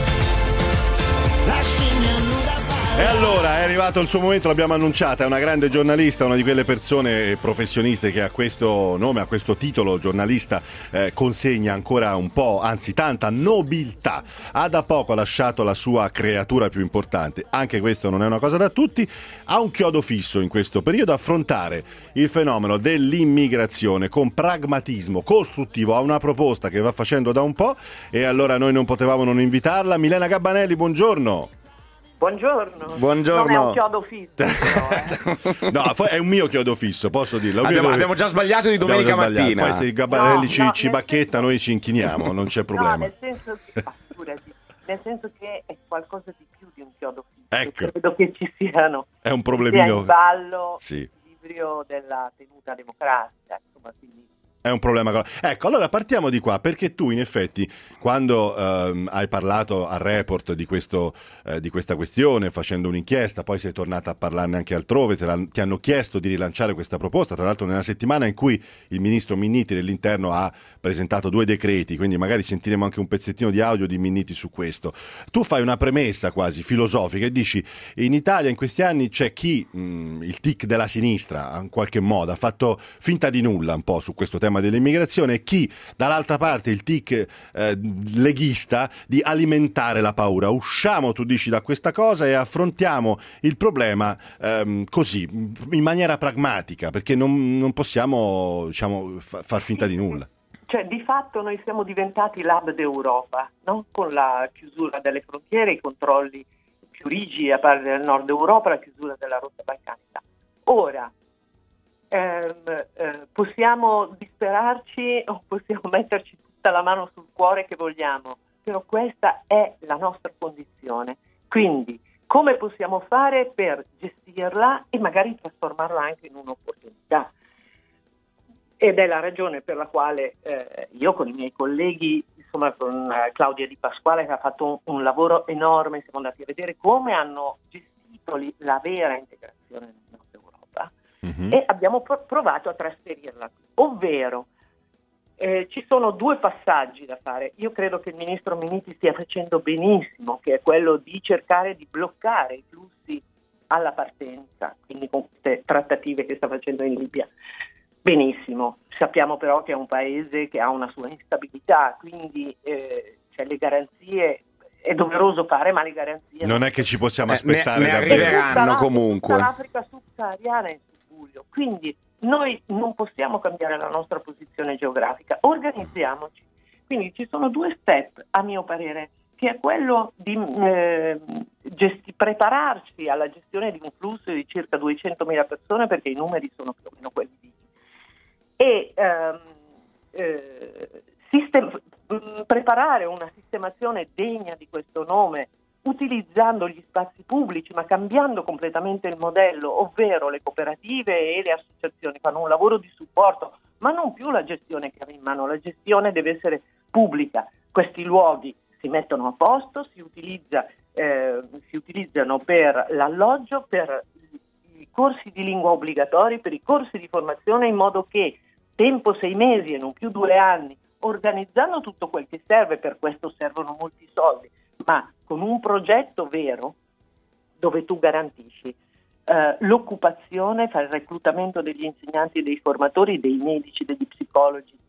S2: la scimmia nuda balla.
S3: E allora è arrivato il suo momento, l'abbiamo annunciata, è una grande giornalista, una di quelle persone professioniste che a questo nome, a questo titolo giornalista consegna ancora un po', anzi tanta nobiltà. Ha da poco lasciato la sua creatura più importante, anche questo non è una cosa da tutti, ha un chiodo fisso in questo periodo, affrontare il fenomeno dell'immigrazione con pragmatismo costruttivo, ha una proposta che va facendo da un po' e allora noi non potevamo non invitarla. Milena Gabbanelli, buongiorno.
S6: Buongiorno.
S3: Buongiorno.
S6: Non è un chiodo fisso, però,
S3: No, è un mio chiodo fisso, posso dirlo.
S4: Abbiamo già sbagliato di domenica mattina.
S3: Poi se Gabbanelli ci bacchetta, noi ci inchiniamo, non c'è problema.
S6: No, nel senso che è qualcosa di più di un chiodo fisso.
S3: Ecco.
S6: Credo che ci siano.
S3: È un problemino.
S6: Sia in ballo
S3: sì.
S6: l'equilibrio della tenuta democratica, insomma, quindi.
S3: È un problema. Ecco, allora partiamo di qua, perché tu in effetti quando hai parlato al Report di questa questione, facendo un'inchiesta, poi sei tornata a parlarne anche altrove, ti hanno chiesto di rilanciare questa proposta, tra l'altro nella settimana in cui il ministro Minniti dell'Interno ha presentato 2 decreti, quindi magari sentiremo anche un pezzettino di audio di Minniti su questo. Tu fai una premessa quasi filosofica e dici: in Italia in questi anni c'è chi, il tic della sinistra in qualche modo, ha fatto finta di nulla un po' su questo tema dell'immigrazione, e chi dall'altra parte, il tic leghista, di alimentare la paura. Usciamo, tu dici, da questa cosa e affrontiamo il problema così, in maniera pragmatica, perché non possiamo, diciamo, far finta di nulla.
S6: Cioè, di fatto noi siamo diventati l'hub d'Europa, no? Con la chiusura delle frontiere, i controlli più rigidi a parte del nord Europa, la chiusura della rotta balcanica. Ora, possiamo disperarci o possiamo metterci tutta la mano sul cuore che vogliamo, però questa è la nostra condizione. Quindi come possiamo fare per gestirla e magari trasformarla anche in un'opportunità? ed è la ragione per la quale io con i miei colleghi, insomma con Claudia Di Pasquale, che ha fatto un lavoro enorme, siamo andati a vedere come hanno gestito la vera integrazione nel Nord Europa, e abbiamo provato a trasferirla, ovvero ci sono due passaggi da fare. Io credo che il ministro Minniti stia facendo benissimo, che è quello di cercare di bloccare i flussi alla partenza, quindi con queste trattative che sta facendo in Libia. Benissimo, sappiamo però che è un paese che ha una sua instabilità, quindi le garanzie è doveroso fare, ma le garanzie
S3: non è che ci possiamo aspettare
S4: ne arriveranno comunque.
S6: Tutta l'Africa subsahariana è in subbuglio, quindi noi non possiamo cambiare la nostra posizione geografica, organizziamoci. Quindi ci sono due step, a mio parere, che è quello di prepararsi alla gestione di un flusso di circa 200.000 persone, perché i numeri sono più o meno quelli di e preparare una sistemazione degna di questo nome, utilizzando gli spazi pubblici ma cambiando completamente il modello, ovvero le cooperative e le associazioni fanno un lavoro di supporto, ma non più la gestione che ha in mano, la gestione deve essere pubblica. Questi luoghi si mettono a posto, si utilizzano per l'alloggio, per i corsi di lingua obbligatori, per i corsi di formazione, in modo che tempo 6 mesi e non più 2 anni, organizzando tutto quel che serve, per questo servono molti soldi, ma con un progetto vero dove tu garantisci l'occupazione, fai il reclutamento degli insegnanti, dei formatori, dei medici, degli psicologi,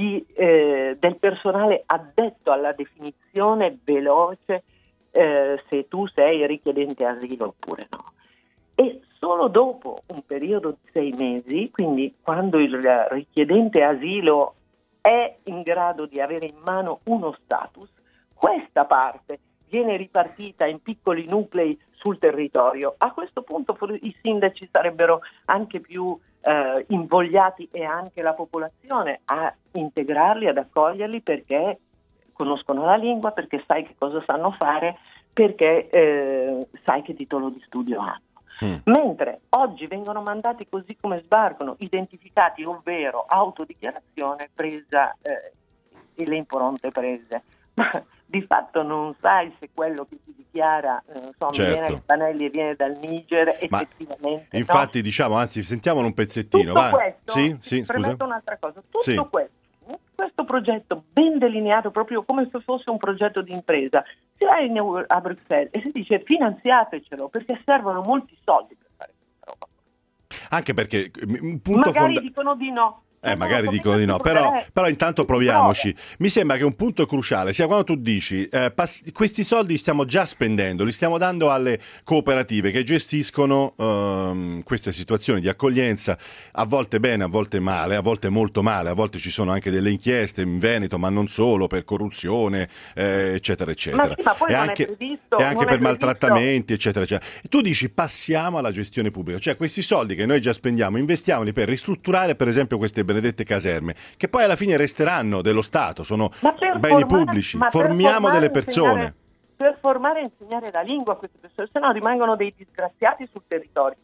S6: del personale addetto alla definizione veloce se tu sei richiedente asilo oppure no. E solo dopo un periodo di 6 mesi, quindi quando il richiedente asilo è in grado di avere in mano uno status, questa parte viene ripartita in piccoli nuclei sul territorio. A questo punto i sindaci sarebbero anche più invogliati, e anche la popolazione, a integrarli, ad accoglierli, perché conoscono la lingua, perché sai che cosa sanno fare, perché sai che titolo di studio hanno. Mentre oggi vengono mandati così come sbarcano, identificati, ovvero autodichiarazione presa e le impronte prese, ma di fatto non sai se quello che si dichiara viene da Panelli e viene dal Niger effettivamente.
S3: Infatti, diciamo, anzi, sentiamolo un pezzettino.
S6: Tutto questo,
S3: sì,
S6: premetto un'altra cosa, tutto questo progetto ben delineato, proprio come se fosse un progetto di impresa, si va a Bruxelles e si dice finanziatecelo, perché servono molti soldi per fare questa roba.
S3: Anche perché un punto
S6: magari dicono di no.
S3: Magari dicono di no, però intanto proviamoci. Mi sembra che un punto cruciale sia quando tu dici questi soldi li stiamo già spendendo, li stiamo dando alle cooperative che gestiscono queste situazioni di accoglienza, a volte bene, a volte male, a volte molto male, a volte ci sono anche delle inchieste in Veneto, ma non solo, per corruzione, eccetera, eccetera.
S6: Ma poi
S3: e
S6: non
S3: anche,
S6: è previsto,
S3: e anche per maltrattamenti, eccetera, eccetera. E tu dici passiamo alla gestione pubblica, cioè questi soldi che noi già spendiamo, investiamoli per ristrutturare per esempio queste benedette caserme, che poi alla fine resteranno dello Stato, sono beni pubblici, formiamo delle persone.
S6: Per formare e insegnare la lingua a queste persone, se no rimangono dei disgraziati sul territorio.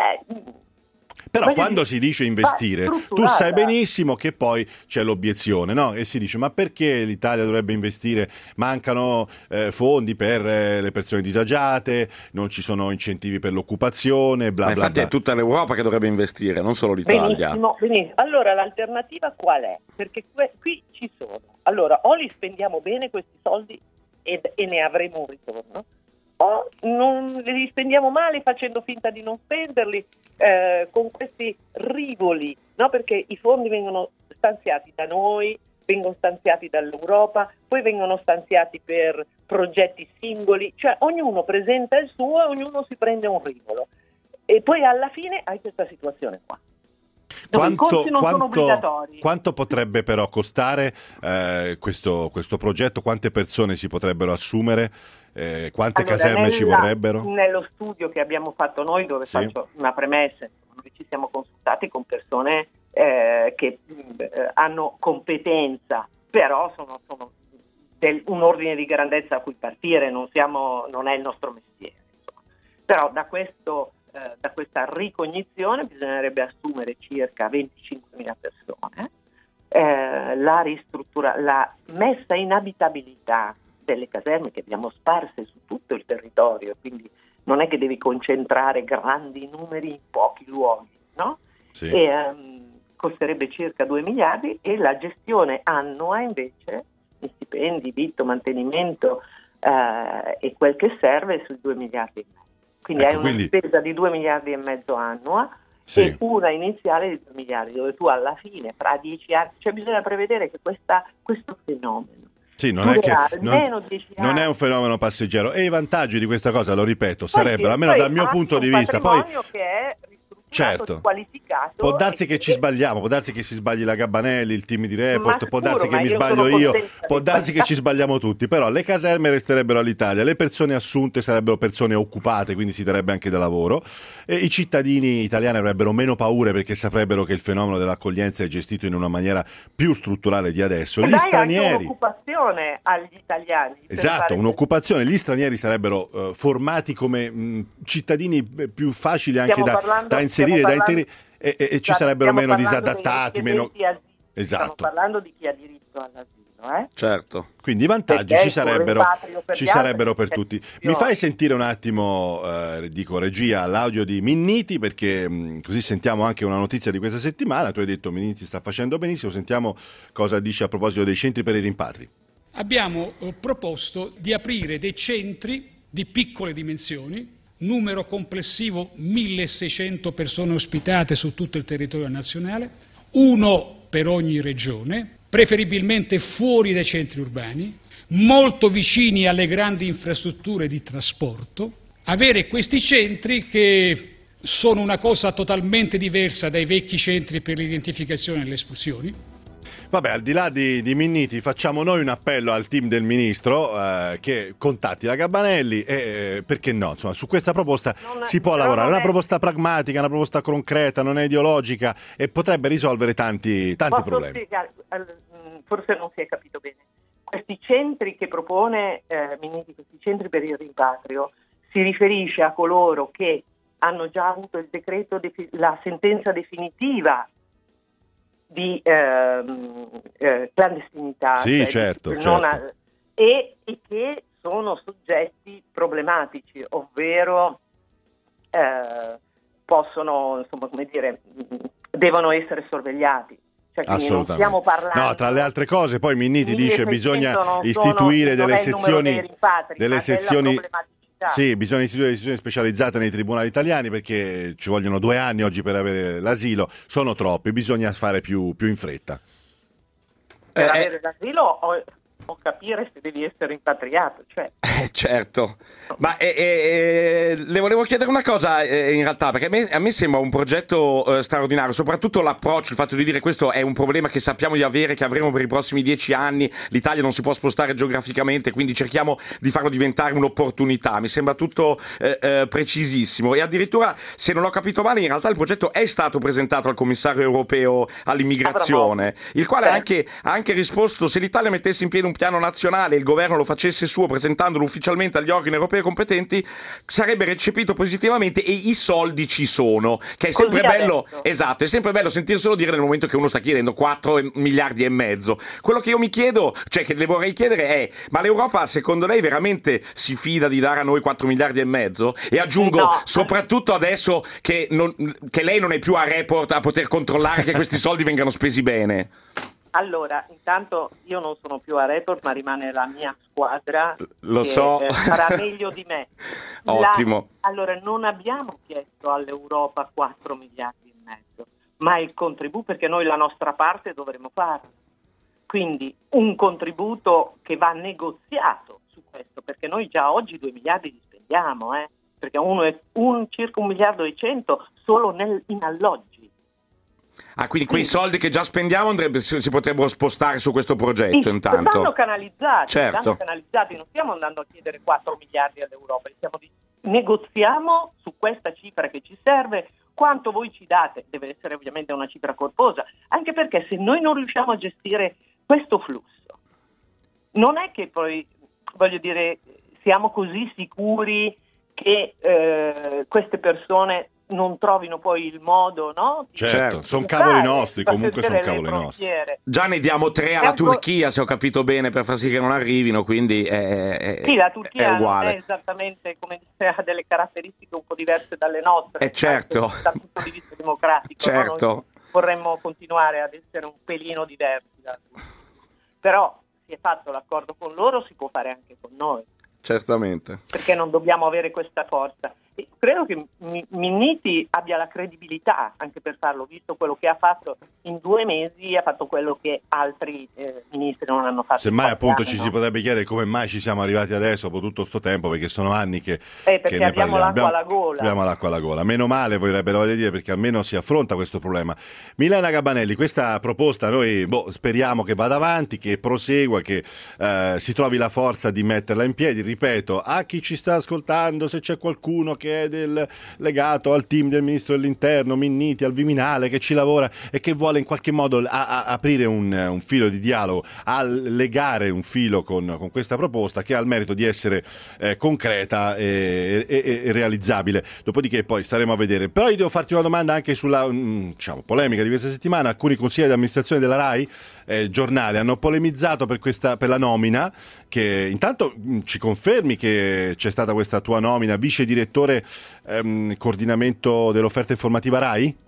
S3: Però quando si dice investire, tu sai benissimo che poi c'è l'obiezione, no? E si dice, ma perché l'Italia dovrebbe investire? Mancano fondi per le persone disagiate, non ci sono incentivi per l'occupazione, bla bla bla.
S4: Infatti è tutta l'Europa che dovrebbe investire, non solo l'Italia.
S6: Benissimo. Allora l'alternativa qual è? Perché qui ci sono. Allora, o li spendiamo bene questi soldi e ne avremo un ritorno, o non li spendiamo male facendo finta di non spenderli, con questi rivoli, no? Perché i fondi vengono stanziati da noi, vengono stanziati dall'Europa, poi vengono stanziati per progetti singoli, cioè ognuno presenta il suo e ognuno si prende un rivolo, e poi alla fine hai questa situazione qua. I corsi non sono obbligatori.
S3: Quanto potrebbe però costare questo progetto? Quante persone si potrebbero assumere? Quante caserme ci vorrebbero?
S6: Nello studio che abbiamo fatto noi, dove faccio una premessa, noi ci siamo consultati con persone che hanno competenza, però sono un ordine di grandezza a cui partire, non è il nostro mestiere, insomma. Però da questo da questa ricognizione bisognerebbe assumere circa 25.000 persone. La messa in abitabilità delle caserme che abbiamo sparse su tutto il territorio, quindi non è che devi concentrare grandi numeri in pochi luoghi, no?
S3: Sì.
S6: Costerebbe circa 2 miliardi e la gestione annua invece, gli stipendi, vitto, mantenimento e quel che serve sui 2 miliardi e mezzo. Quindi
S3: Ecco,
S6: hai una spesa di 2 miliardi e mezzo annua e una iniziale di 2 miliardi, dove tu alla fine, fra 10 anni, cioè bisogna prevedere che questo fenomeno
S3: non è, che,
S6: almeno 10 anni.
S3: non è un fenomeno passeggero, e i vantaggi di questa cosa, lo ripeto, sarebbero, almeno dal mio punto di vista, poi
S6: che è
S3: certo,
S6: qualificato,
S3: può darsi che ci sbagliamo, può darsi che si sbagli la Gabbanelli, il team di Report, può darsi che mi
S6: io
S3: sbaglio io, può darsi che ci sbagliamo tutti, però le caserme resterebbero all'Italia, le persone assunte sarebbero persone occupate, quindi si darebbe anche da lavoro, e i cittadini italiani avrebbero meno paure perché saprebbero che il fenomeno dell'accoglienza è gestito in una maniera più strutturale di adesso. Gli stranieri,
S6: anche un'occupazione agli italiani.
S3: Esatto, un'occupazione, gli stranieri sarebbero formati come cittadini più facili anche da inserire, da inserire, e ci sarebbero meno disadattati, meno... Esatto.
S6: Stiamo parlando di chi ha diritto all'asilo.
S3: Certo, quindi i vantaggi ci sarebbero per tutti. Mi fai sentire un attimo, dico regia, l'audio di Minniti, perché così sentiamo anche una notizia di questa settimana. Tu hai detto Minniti sta facendo benissimo, sentiamo cosa dice a proposito dei centri per i rimpatri.
S7: Abbiamo proposto di aprire dei centri di piccole dimensioni, numero complessivo 1.600 persone ospitate su tutto il territorio nazionale, uno per ogni regione, preferibilmente fuori dai centri urbani, molto vicini alle grandi infrastrutture di trasporto, avere questi centri che sono una cosa totalmente diversa dai vecchi centri per l'identificazione e le espulsioni.
S3: Vabbè, al di là di Minniti, facciamo noi un appello al team del ministro che contatti la Gabbanelli e perché no, insomma, su questa proposta si può lavorare, è una proposta pragmatica, una proposta concreta, non è ideologica e potrebbe risolvere tanti problemi.
S6: Spiegare, forse non si è capito bene. Questi centri che propone Minniti, questi centri per il rimpatrio, si riferisce a coloro che hanno già avuto il decreto, la sentenza definitiva di clandestinità,
S3: sì, certo.
S6: E che sono soggetti problematici, ovvero possono, insomma, come dire, devono essere sorvegliati. Cioè, quindi non stiamo parlando.
S3: No, tra le altre cose, poi Minniti dice bisogna istituire delle sezioni. Sì, bisogna istituire sezioni specializzate nei tribunali italiani perché ci vogliono 2 anni oggi per avere l'asilo, sono troppi, bisogna fare più in fretta.
S6: Per avere l'asilo o capire se devi essere rimpatriato, cioè.
S4: Certo, ma le volevo chiedere una cosa in realtà, perché a me sembra un progetto straordinario, soprattutto l'approccio, il fatto di dire questo è un problema che sappiamo di avere, che avremo per i prossimi 10 anni, l'Italia non si può spostare geograficamente, quindi cerchiamo di farlo diventare un'opportunità, mi sembra tutto precisissimo, e addirittura, se non ho capito male, in realtà il progetto è stato presentato al commissario europeo all'immigrazione, il quale ha anche risposto: se l'Italia mettesse in piedi un piano nazionale e il governo lo facesse suo presentandolo ufficialmente agli organi europei competenti, sarebbe recepito positivamente e i soldi ci sono, che è sempre bello, esatto, è sempre bello sentirselo dire nel momento che uno sta chiedendo 4 miliardi e mezzo. Quello che io mi chiedo, cioè che le vorrei chiedere è: ma l'Europa secondo lei veramente si fida di dare a noi 4 miliardi e mezzo? E aggiungo, soprattutto adesso che lei non è più a Report a poter controllare che questi soldi vengano spesi bene.
S6: Allora, intanto io non sono più a Report, ma rimane la mia squadra
S4: che
S6: farà meglio di me.
S4: Ottimo.
S6: Allora, non abbiamo chiesto all'Europa 4 miliardi e mezzo, ma il contributo, perché noi la nostra parte dovremo farlo. Quindi un contributo che va negoziato su questo, perché noi già oggi 2 miliardi li spendiamo, perché circa 1 miliardo e 100 solo in alloggi.
S4: Ah, quindi quei soldi che già spendiamo si potrebbero spostare su questo progetto intanto.
S6: Vanno canalizzati,
S4: certo.
S6: Non stiamo andando a chiedere 4 miliardi all'Europa, negoziamo su questa cifra che ci serve, quanto voi ci date, deve essere ovviamente una cifra corposa, anche perché se noi non riusciamo a gestire questo flusso, non è che poi, voglio dire, siamo così sicuri che queste persone non trovino poi il modo, no?
S3: Certo, sono cavoli nostri, comunque sono cavoli nostri.
S4: Già ne diamo 3 alla Turchia, se ho capito bene, per far sì che non arrivino, quindi
S6: sì, la Turchia
S4: è uguale.
S6: Non è esattamente, come dice, ha delle caratteristiche un po' diverse dalle nostre,
S4: certo.
S6: Dal punto di vista democratico.
S4: Certo.
S6: No? Noi vorremmo continuare ad essere un pelino diversi da tutti. Però si è fatto l'accordo con loro, si può fare anche con noi.
S4: Certamente.
S6: Perché non dobbiamo avere questa forza. E credo che Minniti abbia la credibilità anche per farlo, visto quello che ha fatto in 2 mesi, ha fatto quello che altri ministri non hanno fatto.
S3: Semmai appunto ci si potrebbe chiedere come mai ci siamo arrivati adesso dopo tutto sto tempo, perché sono anni che
S6: perché
S3: ne
S6: abbiamo
S3: parliamo.
S6: L'acqua alla gola.
S3: Abbiamo l'acqua alla gola. Meno male, vorrebbero dire, perché almeno si affronta questo problema. Milena Gabanelli, questa proposta noi speriamo che vada avanti, che prosegua, che si trovi la forza di metterla in piedi. Ripeto, a chi ci sta ascoltando, se c'è qualcuno che è legato al team del Ministro dell'Interno, Minniti, al Viminale, che ci lavora e che vuole in qualche modo aprire un filo di dialogo, a legare un filo con questa proposta, che ha il merito di essere concreta e realizzabile. Dopodiché poi staremo a vedere. Però io devo farti una domanda anche sulla polemica di questa settimana. Alcuni consigli di amministrazione della RAI, giornali, hanno polemizzato per la nomina, che intanto ci confermi che c'è stata questa tua nomina, vice direttore coordinamento dell'offerta informativa RAI?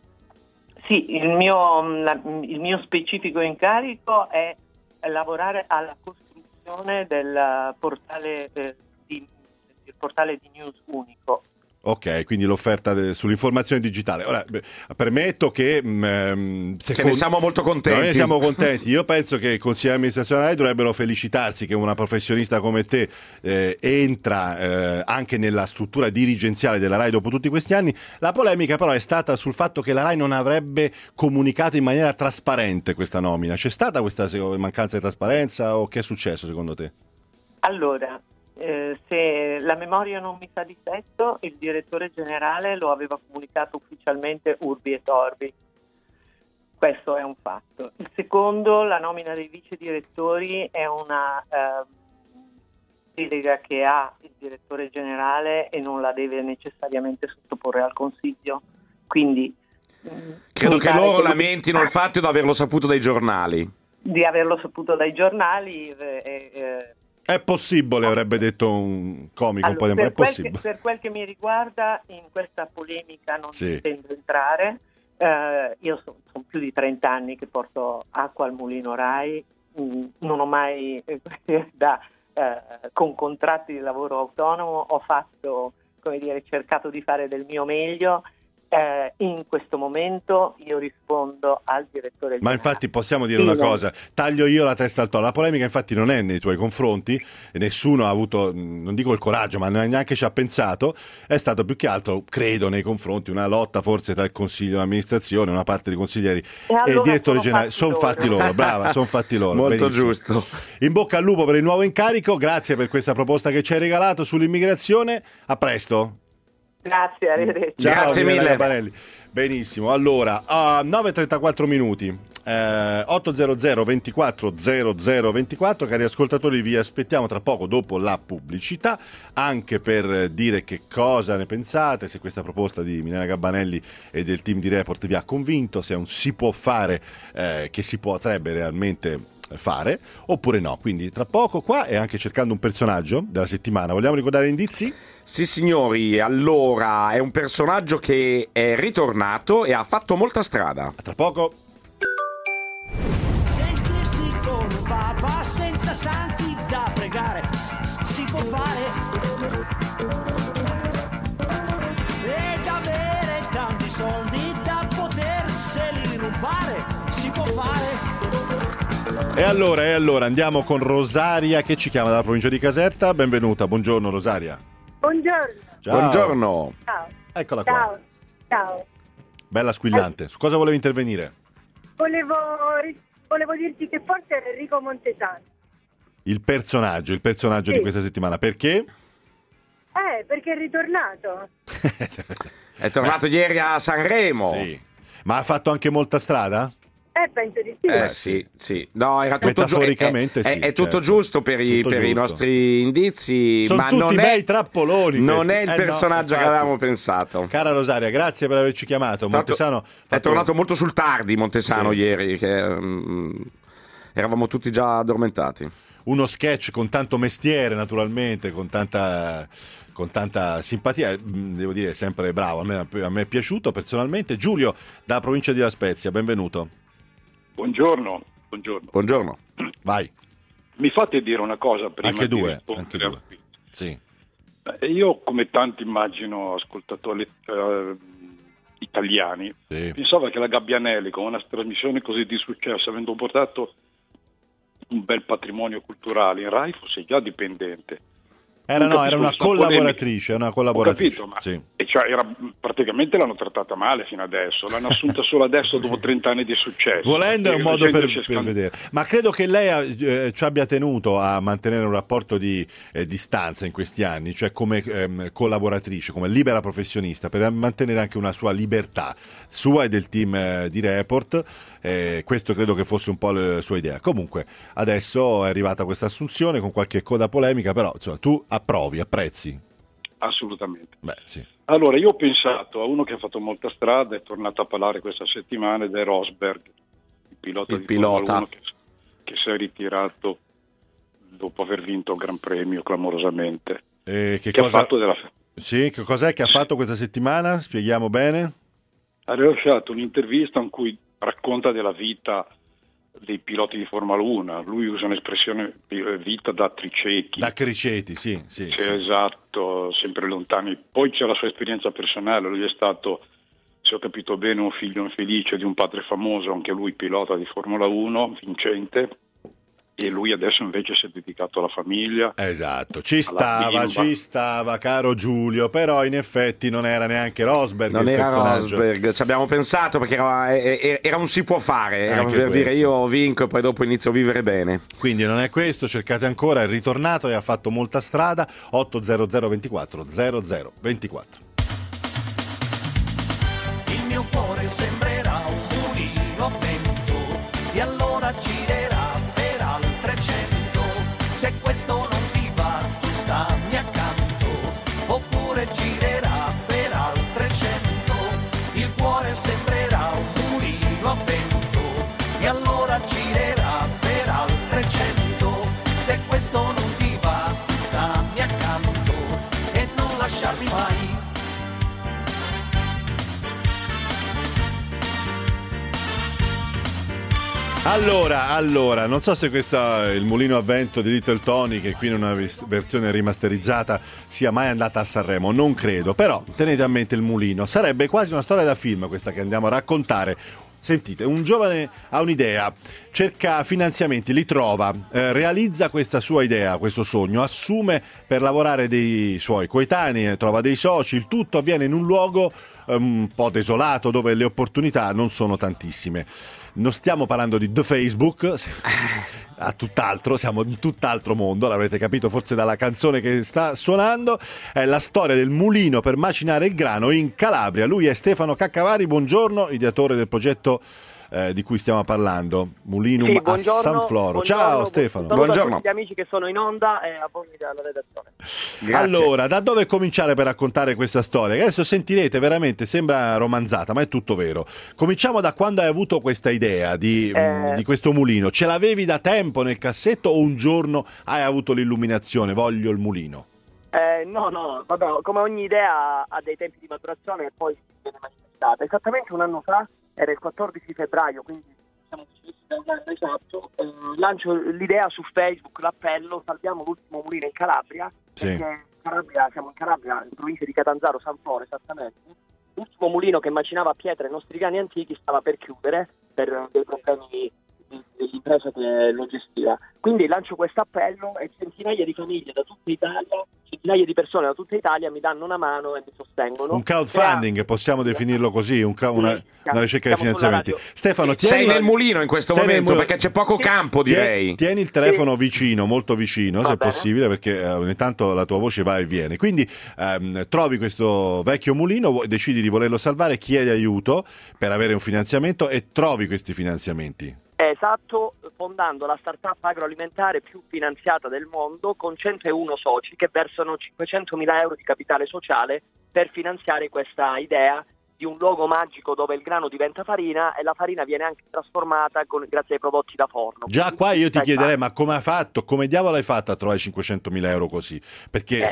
S6: Sì, il mio specifico incarico è lavorare alla costruzione del portale di News Unico.
S3: Ok, quindi l'offerta sull'informazione digitale. Ora, permetto che
S4: ne siamo molto contenti.
S3: Noi ne siamo contenti. Io penso che i consigli di amministrazione RAI dovrebbero felicitarsi che una professionista come te entra anche nella struttura dirigenziale della RAI dopo tutti questi anni. La polemica però è stata sul fatto che la RAI non avrebbe comunicato in maniera trasparente questa nomina. C'è stata questa mancanza di trasparenza o che è successo secondo te?
S6: Allora, se la memoria non mi fa difetto, il direttore generale lo aveva comunicato ufficialmente urbi et orbi. Questo è un fatto. Il secondo, la nomina dei vice direttori è una delega che ha il direttore generale e non la deve necessariamente sottoporre al Consiglio. Quindi
S4: credo che loro lamentino il fatto di averlo saputo dai giornali.
S6: Di averlo saputo dai giornali.
S3: È possibile, avrebbe detto un comico un po' di tempo. È possibile.
S6: Per quel che mi riguarda, in questa polemica non intendo entrare. Io sono più di 30 anni che porto acqua al mulino RAI, non ho mai con contratti di lavoro autonomo ho fatto, cercato di fare del mio meglio. In questo momento io rispondo al direttore generale.
S3: Ma infatti possiamo dire una cosa, taglio io la testa al toro. La polemica infatti non è nei tuoi confronti, nessuno ha avuto, non dico il coraggio, ma neanche ci ha pensato. È stato più che altro, credo, nei confronti una lotta forse tra il consiglio di amministrazione, una parte dei consiglieri e il direttore generale. Sono fatti loro, brava, sono fatti loro.
S4: Molto
S3: benissimo.
S4: Giusto.
S3: In bocca al lupo per il nuovo incarico, grazie per questa proposta che ci hai regalato sull'immigrazione. A presto.
S6: Grazie, arrivederci.
S3: Ciao,
S4: grazie mille.
S3: Gabanelli. Benissimo, allora, 9:34 minuti, 800 24 00 24, cari ascoltatori, vi aspettiamo tra poco dopo la pubblicità, anche per dire che cosa ne pensate, se questa proposta di Milena Gabanelli e del team di Report vi ha convinto, se è un si può fare che si potrebbe realmente fare oppure no. Quindi tra poco qua, e anche cercando un personaggio della settimana. Vogliamo ricordare gli indizi?
S4: Sì signori, allora è un personaggio che è ritornato e ha fatto molta strada.
S3: A tra poco.
S2: Sentirsi con un papa senza santi da pregare si può fare, ed avere tanti soldi da poterseli rubare si può fare.
S3: E allora andiamo con Rosaria che ci chiama dalla provincia di Caserta. Benvenuta, buongiorno Rosaria.
S5: Buongiorno.
S3: Ciao.
S4: Buongiorno.
S5: Ciao.
S3: Eccola qua.
S5: Ciao.
S3: Bella squillante. Su cosa volevi intervenire?
S5: Volevo dirti che forse era Enrico Montesano.
S3: Il personaggio
S5: sì.
S3: di questa settimana. Perché?
S5: Perché è ritornato.
S4: È tornato ieri a Sanremo.
S3: Sì. Ma ha fatto anche molta strada?
S5: Penso di sì.
S4: Sì. No, era tutto
S3: Metaforicamente sì,
S4: è tutto
S3: certo.
S4: giusto per i
S3: Tutto giusto.
S4: nostri indizi,
S3: Sono
S4: ma
S3: tutti
S4: non
S3: bei
S4: è
S3: trappoloni
S4: non
S3: questi.
S4: è il personaggio che
S3: infatti.
S4: avevamo pensato.
S3: Cara Rosaria, grazie per averci chiamato. Montesano
S4: È tornato molto sul tardi Montesano
S3: Sì.
S4: ieri, che eravamo tutti già addormentati.
S3: Uno sketch con tanto mestiere, naturalmente, con tanta simpatia, devo dire sempre bravo, a me è piaciuto personalmente. Giulio da provincia di La Spezia, benvenuto.
S8: Buongiorno.
S3: Vai.
S8: Mi fate dire una cosa prima
S3: Anche
S8: di
S3: due.
S8: rispondere.
S3: Sì.
S8: Io, come tanti immagino ascoltatori italiani, pensavo che la Gabbianelli, con una trasmissione così di successo, avendo portato un bel patrimonio culturale in Rai, fosse già dipendente.
S3: Era una collaboratrice,
S8: Ho capito, ma
S3: sì.
S8: praticamente l'hanno trattata male fino adesso, l'hanno assunta solo adesso dopo 30 anni di successo.
S3: Volendo è un modo per
S8: vedere.
S3: vedere, ma credo che lei ci abbia tenuto a mantenere un rapporto di distanza in questi anni, cioè come collaboratrice, come libera professionista, per mantenere anche una sua libertà, sua e del team di Report. Questo credo che fosse un po' la sua idea. Comunque adesso è arrivata questa assunzione con qualche coda polemica, però insomma, tu apprezzi?
S8: Assolutamente.
S3: Beh, sì.
S8: Allora, io ho pensato a uno che ha fatto molta strada, è tornato a parlare questa settimana, ed è Rosberg, il pilota di Formula 1 che si è ritirato dopo aver vinto il Gran Premio clamorosamente.
S3: Ha fatto Sì, che cos'è che ha fatto questa settimana? Spieghiamo bene.
S8: Ha rilasciato un'intervista in cui racconta della vita dei piloti di Formula 1. Lui usa un'espressione vita da triceti.
S3: Da criceti, sì.
S8: Esatto, sempre lontani. Poi c'è la sua esperienza personale. Lui è stato, se ho capito bene, un figlio infelice di un padre famoso, anche lui pilota di Formula 1, vincente, e lui adesso invece si è dedicato alla famiglia.
S3: Esatto, ci stava, caro Giulio, però in effetti non era neanche Rosberg.
S4: Non
S3: il
S4: era
S3: personaggio.
S4: Rosberg, ci abbiamo pensato perché era un si può fare, era
S3: Anche
S4: per
S3: questo.
S4: dire io vinco e poi dopo inizio a vivere bene.
S3: Quindi non è questo, cercate ancora, è ritornato e ha fatto molta strada. 800 24 00 24.
S2: Il mio cuore sembrerà un mulino a vento e allora girerà per altre 100. Se questo non ti va, tu stammi accanto, oppure girerà per altre 100. Il cuore sembrerà un mulino a vento e allora girerà per altre 100. Se questo non ti va, tu stammi accanto e non lasciarmi mai.
S3: Allora, non so se questo il mulino a vento di Little Tony, che qui in una versione rimasterizzata, sia mai andata a Sanremo, non credo, però tenete a mente il mulino, sarebbe quasi una storia da film questa che andiamo a raccontare. Sentite, un giovane ha un'idea, cerca finanziamenti, li trova, realizza questa sua idea, questo sogno, assume per lavorare dei suoi coetanei, trova dei soci, il tutto avviene in un luogo un po' desolato dove le opportunità non sono tantissime. Non stiamo parlando di The Facebook, a tutt'altro, siamo in tutt'altro mondo, l'avrete capito forse dalla canzone che sta suonando. È la storia del mulino per macinare il grano in Calabria. Lui è Stefano Caccavari, buongiorno, ideatore del progetto di cui stiamo parlando, Mulinum a San Floro. Ciao Stefano.
S9: Buongiorno a tutti gli amici che sono in onda e a voi dalla redazione.
S3: Grazie. Allora, da dove cominciare per raccontare questa storia? Che adesso sentirete, veramente sembra romanzata, ma è tutto vero. Cominciamo da quando hai avuto questa idea di questo mulino. Ce l'avevi da tempo nel cassetto o un giorno hai avuto l'illuminazione, voglio il mulino?
S9: No, vabbè, come ogni idea ha dei tempi di maturazione e poi viene manifestata. Esattamente un anno fa, era il 14 febbraio, quindi siamo da un anno esatto, lancio l'idea su Facebook, l'appello, salviamo l'ultimo mulino in Calabria, perché siamo in Calabria, in provincia di Catanzaro, San Floro esattamente. L'ultimo mulino che macinava a pietra i nostri grani antichi stava per chiudere per dei problemi dell'impresa che lo gestiva. Quindi lancio questo appello e centinaia di famiglie da tutta Italia, centinaia di persone da tutta Italia mi danno una mano e mi sostengono.
S3: Un crowdfunding, possiamo definirlo così, una ricerca di finanziamenti. Stefano,
S4: sei nel mulino in questo momento perché c'è poco campo, direi.
S3: Tieni il telefono vicino, molto vicino, se possibile, perché ogni tanto la tua voce va e viene. Quindi trovi questo vecchio mulino, decidi di volerlo salvare, chiedi aiuto per avere un finanziamento e trovi questi finanziamenti.
S9: Esatto, fondando la startup agroalimentare più finanziata del mondo con 101 soci che versano 500.000 euro di capitale sociale per finanziare questa idea di un luogo magico dove il grano diventa farina e la farina viene anche trasformata grazie ai prodotti da forno.
S3: Già qua io ti chiederei, ma come hai fatto? Come diavolo hai fatto a trovare 500.000 euro così? Perché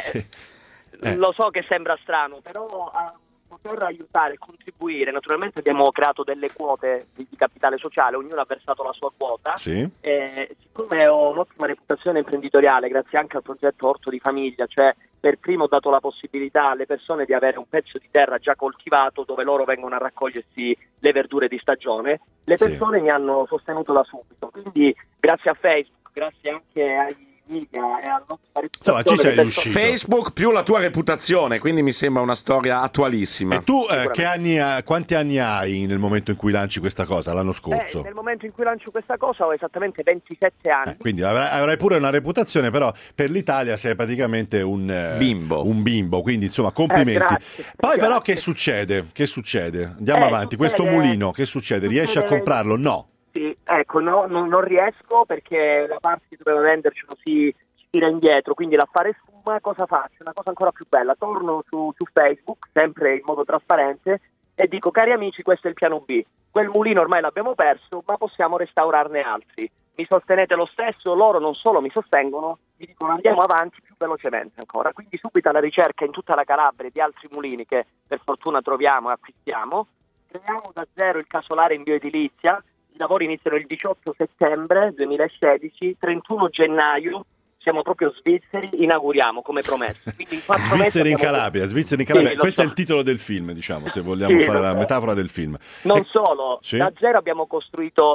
S9: lo so che sembra strano, però poter aiutare e contribuire, naturalmente abbiamo creato delle quote di capitale sociale, ognuno ha versato la sua quota.
S3: Sì.
S9: Siccome ho un'ottima reputazione imprenditoriale grazie anche al progetto Orto di Famiglia, cioè per primo ho dato la possibilità alle persone di avere un pezzo di terra già coltivato dove loro vengono a raccogliersi le verdure di stagione, le persone mi hanno sostenuto da subito, quindi grazie a Facebook, grazie anche ai media e alla nostra reputazione.
S3: Insomma, ci sei riuscito.
S4: Facebook più la tua reputazione, quindi mi sembra una storia attualissima.
S3: E tu quanti anni hai nel momento in cui lanci questa cosa, l'anno scorso?
S9: Nel momento in cui lancio questa cosa ho esattamente 27 anni.
S3: Quindi avrai pure una reputazione, però per l'Italia sei praticamente un bimbo, quindi insomma complimenti.
S9: Grazie,
S3: Poi
S9: grazie.
S3: però che succede? Andiamo avanti, questo mulino che succede? Riesci a comprarlo? No.
S9: Sì, ecco, non riesco perché la parte che doveva vendercelo si tira indietro, quindi l'affare sfuma. Cosa faccio? Una cosa ancora più bella, torno su Facebook, sempre in modo trasparente, e dico: cari amici, questo è il piano B, quel mulino ormai l'abbiamo perso, ma possiamo restaurarne altri, mi sostenete lo stesso? Loro non solo mi sostengono, mi dicono andiamo avanti più velocemente ancora, quindi subito alla ricerca in tutta la Calabria di altri mulini che per fortuna troviamo e acquistiamo, creiamo da zero il casolare in bioedilizia. I lavori iniziano il 18 settembre 2016, 31 gennaio, siamo proprio svizzeri, inauguriamo come promesso. Quindi in 4
S3: Svizzeri in Calabria. Questo
S9: so.
S3: è il titolo del film, diciamo, se vogliamo fare la metafora del film.
S9: Non solo,
S3: Sì?
S9: da zero abbiamo costituito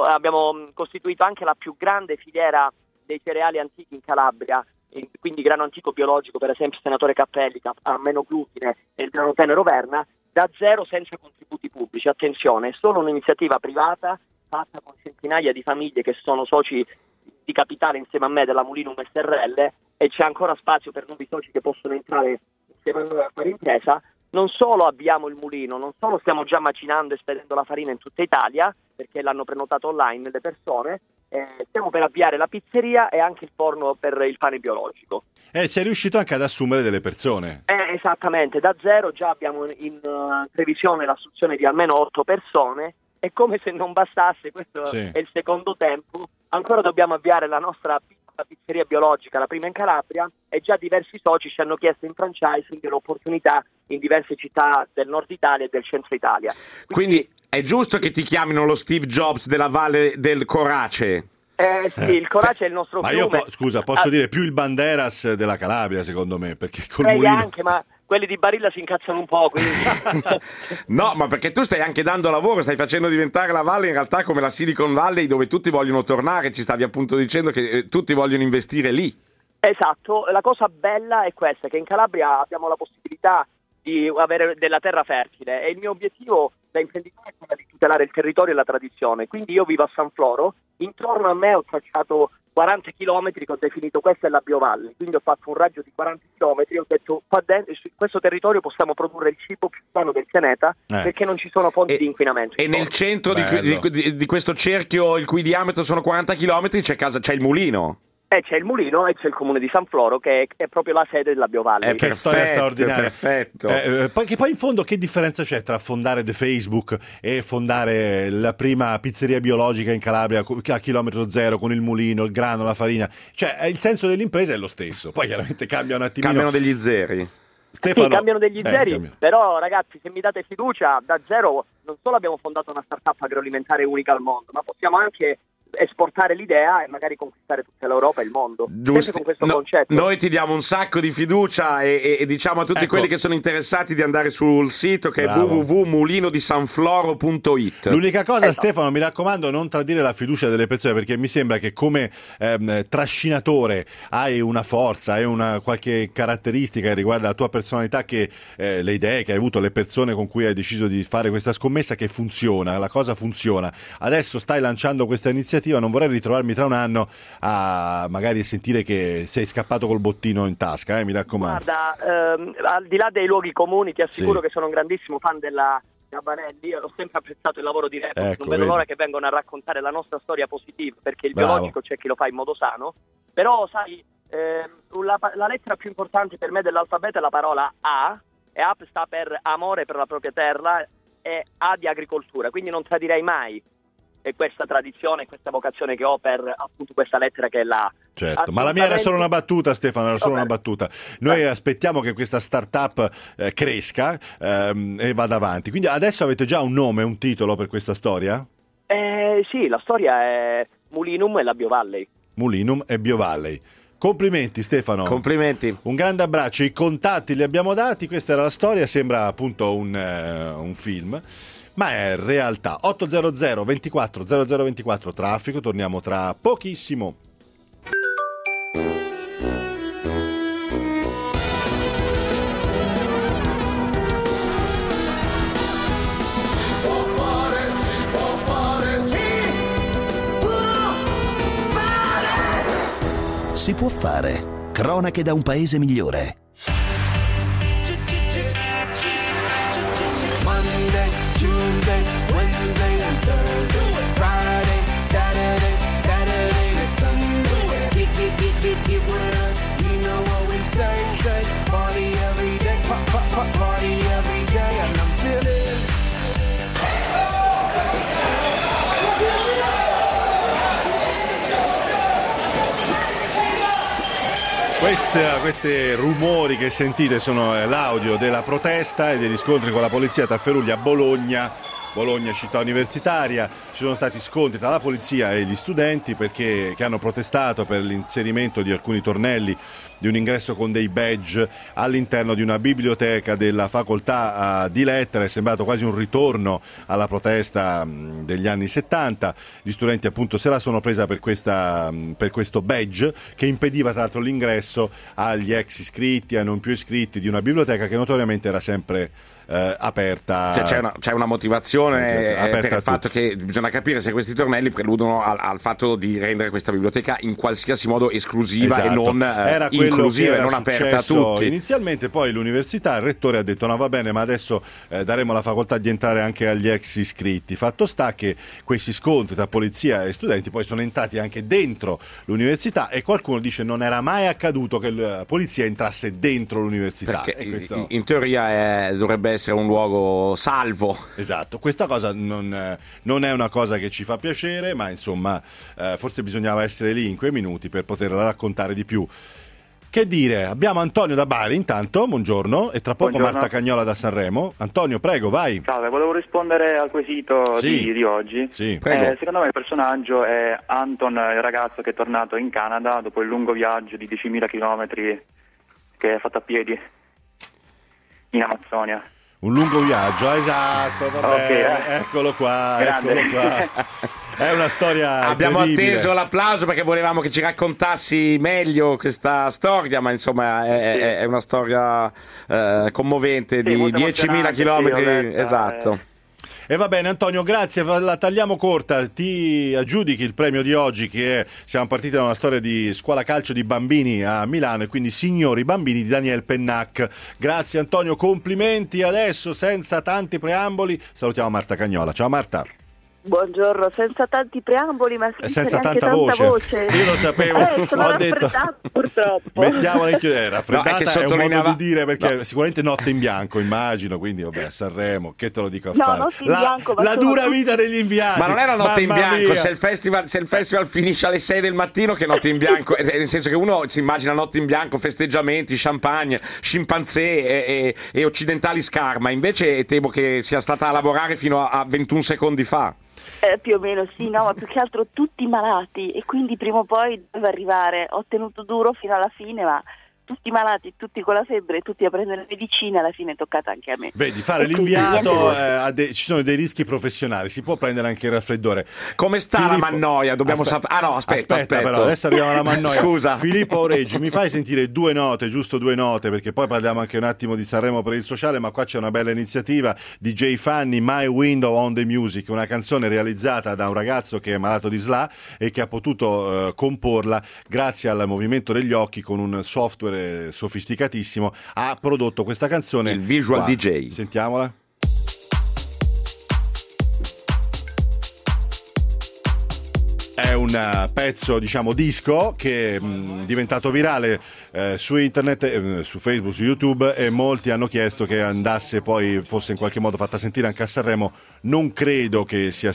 S9: anche la più grande filiera dei cereali antichi in Calabria, quindi grano antico biologico, per esempio Senatore Cappelli, che ha meno glutine, e il grano tenero Verna, da zero senza contributi pubblici. Attenzione, è solo un'iniziativa privata fatta con centinaia di famiglie che sono soci di capitale insieme a me della Mulinum SRL, e c'è ancora spazio per nuovi soci che possono entrare insieme a noi a fare impresa. Non solo abbiamo il mulino, non solo stiamo già macinando e spedendo la farina in tutta Italia, perché l'hanno prenotato online le persone, stiamo per avviare la pizzeria e anche il forno per il pane biologico.
S3: Sei riuscito anche ad assumere delle persone.
S9: Esattamente, da zero già abbiamo in previsione l'assunzione di almeno 8 persone. E come se non bastasse, questo è il secondo tempo, ancora dobbiamo avviare la nostra piccola pizzeria biologica, la prima in Calabria, e già diversi soci ci hanno chiesto in franchising l'opportunità in diverse città del nord Italia e del centro Italia.
S4: Quindi è giusto che ti chiamino lo Steve Jobs della Valle del Corace?
S9: Sì, il Corace è il nostro
S3: ma
S9: fiume.
S3: Io posso dire più il Banderas della Calabria, secondo me, perché col mulino
S9: anche, ma quelli di Barilla si incazzano un po', quindi
S4: No, ma perché tu stai anche dando lavoro, stai facendo diventare la Valle in realtà come la Silicon Valley, dove tutti vogliono tornare. Ci stavi appunto dicendo che tutti vogliono investire lì.
S9: Esatto, la cosa bella è questa, che in Calabria abbiamo la possibilità di avere della terra fertile, e il mio obiettivo da imprenditore è quello di tutelare il territorio e la tradizione. Quindi io vivo a San Floro, intorno a me ho tracciato 40 chilometri che ho definito questa è la Biovalle, quindi ho fatto un raggio di 40 chilometri, ho detto qua dentro, su questo territorio possiamo produrre il cibo più sano del pianeta, perché non ci sono fonti di inquinamento.
S4: E nel centro di questo cerchio, il cui diametro sono 40 chilometri, c'è il mulino.
S9: C'è il mulino e c'è il comune di San Floro, che è proprio la sede della Biovalle.
S3: Che storia straordinaria.
S4: Perfetto.
S3: Poi in fondo che differenza c'è tra fondare The Facebook e fondare la prima pizzeria biologica in Calabria a chilometro zero, con il mulino, il grano, la farina? Cioè il senso dell'impresa è lo stesso, poi chiaramente cambia un attimino.
S4: Cambiano degli zeri.
S3: Stefano,
S9: sì, cambiano degli zeri, però ragazzi, se mi date fiducia, da zero non solo abbiamo fondato una startup agroalimentare unica al mondo, ma possiamo anche esportare l'idea e magari conquistare tutta l'Europa e il mondo. Sempre con questo concetto.
S4: Noi ti diamo un sacco di fiducia e diciamo a tutti quelli che sono interessati di andare sul sito che è www.mulinodisanfloro.it.
S3: L'unica cosa, Stefano, mi raccomando, non tradire la fiducia delle persone, perché mi sembra che come trascinatore hai una forza, hai una qualche caratteristica che riguarda la tua personalità, che le idee che hai avuto, le persone con cui hai deciso di fare questa scommessa, che funziona, la cosa funziona. Adesso stai lanciando questa iniziativa, non vorrei ritrovarmi tra un anno a magari sentire che sei scappato col bottino in tasca, mi raccomando.
S9: Guarda, al di là dei luoghi comuni, ti assicuro che sono un grandissimo fan della Gabanelli. Io ho sempre apprezzato il lavoro di Report, non vedo l'ora che vengono a raccontare la nostra storia positiva, perché il biologico c'è chi lo fa in modo sano, però sai, la lettera più importante per me dell'alfabeto è la parola A, e A sta per amore per la propria terra, e A di agricoltura, quindi non tradirei mai questa tradizione, questa vocazione che ho per appunto questa lettera che è la...
S3: Certo, ma la mia era solo una battuta, Stefano, era solo una battuta. Noi aspettiamo che questa startup cresca e vada avanti. Quindi adesso avete già un nome, un titolo per questa storia?
S9: Sì, la storia è Mulinum e la BioValley.
S3: Mulinum e BioValley. Complimenti, Stefano.
S4: Complimenti.
S3: Un grande abbraccio. I contatti li abbiamo dati, questa era la storia, sembra appunto un film, ma è realtà. 800 24 0024 traffico, torniamo tra pochissimo.
S1: Si può fare. Cronache da un paese migliore.
S2: Monday, Tuesday, Wednesday and Thursday, Friday, Saturday, Saturday to Sunday. Get well. You know what we say. Party every day, party every day, and I'm feeling.
S3: Questi rumori che sentite sono l'audio della protesta e degli scontri con la polizia a Tafferuglia a Bologna, città universitaria. Ci sono stati scontri tra la polizia e gli studenti che hanno protestato per l'inserimento di alcuni tornelli di un ingresso con dei badge all'interno di una biblioteca della facoltà di lettere. È sembrato quasi un ritorno alla protesta degli anni 70. Gli studenti appunto se la sono presa per questo badge che impediva tra l'altro l'ingresso agli ex iscritti, ai non più iscritti di una biblioteca che notoriamente era sempre aperta.
S4: C'è una motivazione per il fatto che bisogna capire se questi tornelli preludono al fatto di rendere questa biblioteca in qualsiasi modo esclusiva,
S3: esatto,
S4: e non inclusiva e non aperta a tutti.
S3: Inizialmente, poi l'università, il rettore ha detto no, va bene, ma adesso daremo la facoltà di entrare anche agli ex iscritti. Fatto sta che questi scontri tra polizia e studenti poi sono entrati anche dentro l'università, e qualcuno dice non era mai accaduto che la polizia entrasse dentro l'università.
S4: Perché in teoria dovrebbe essere un luogo salvo.
S3: Esatto, questa cosa non è una cosa che ci fa piacere, ma insomma forse bisognava essere lì in quei minuti per poterla raccontare di più. Che dire, abbiamo Antonio da Bari intanto, buongiorno, e tra poco
S10: Buongiorno.
S3: Marta Cagnola da Sanremo. Antonio, prego, vai.
S10: Salve, volevo rispondere al quesito di oggi.
S3: Sì, prego.
S10: Secondo me il personaggio è Anton, il ragazzo che è tornato in Canada dopo il lungo viaggio di 10.000 chilometri che ha fatto a piedi in Amazzonia.
S3: Un lungo viaggio, esatto, vabbè, eccolo qua. È una storia
S4: Abbiamo
S3: incredibile.
S4: atteso l'applauso perché volevamo che ci raccontassi meglio questa storia, ma insomma è una storia commovente di 10.000 chilometri. Esatto.
S3: E va bene Antonio, grazie, la tagliamo corta, ti aggiudichi il premio di oggi che è, siamo partiti da una storia di scuola calcio di bambini a Milano, e quindi Signori Bambini di Daniel Pennac. Grazie Antonio, complimenti. Adesso senza tanti preamboli salutiamo Marta Cagnola. Ciao Marta.
S11: Buongiorno, senza tanti preamboli, ma
S3: senza
S11: tanta
S3: voce. Io lo sapevo,
S11: sono
S3: ho detto
S11: purtroppo.
S3: mettiamola in chiusura. Raffreddata
S4: No,
S3: è un modo di dire, perché sicuramente Notte in Bianco, immagino, quindi vabbè, a Sanremo, che te lo dico a fare?
S11: Notte in Bianco, ma
S3: la dura vita degli inviati.
S4: Ma non era Notte in
S3: Mamma
S4: Bianco,
S3: mia.
S4: se il festival finisce alle 6 del mattino, che Notte in Bianco, nel senso che uno si immagina Notte in Bianco, festeggiamenti, champagne, scimpanzé e occidentali scarma, invece temo che sia stata a lavorare fino a 21 secondi fa.
S11: Più o meno sì, no, ma più che altro tutti malati e quindi prima o poi doveva arrivare. Ho tenuto duro fino alla fine, ma tutti malati, tutti con la febbre, tutti a prendere le medicine, alla fine è toccata anche a me.
S3: Vedi, fare
S11: E quindi
S3: l'inviato,
S11: niente.
S3: ci sono dei rischi professionali, si può prendere anche il raffreddore.
S4: Come sta la Mannoia? Dobbiamo sapere. Ah no, aspetta.
S3: Però adesso arriviamo alla Mannoia.
S4: Scusa.
S3: Filippo Aureggi, mi fai sentire 2 note, giusto 2 note, perché poi parliamo anche un attimo di Sanremo per il sociale, ma qua c'è una bella iniziativa di Jay Fanny, My Window on the Music, una canzone realizzata da un ragazzo che è malato di SLA e che ha potuto comporla grazie al movimento degli occhi con un software sofisticatissimo. Ha prodotto questa canzone,
S4: il Visual
S3: qua.
S4: DJ.
S3: Sentiamola. È un pezzo, diciamo, disco che è diventato virale su internet, su Facebook, su YouTube, e molti hanno chiesto che andasse poi, fosse in qualche modo fatta sentire anche a Sanremo. Non credo che sia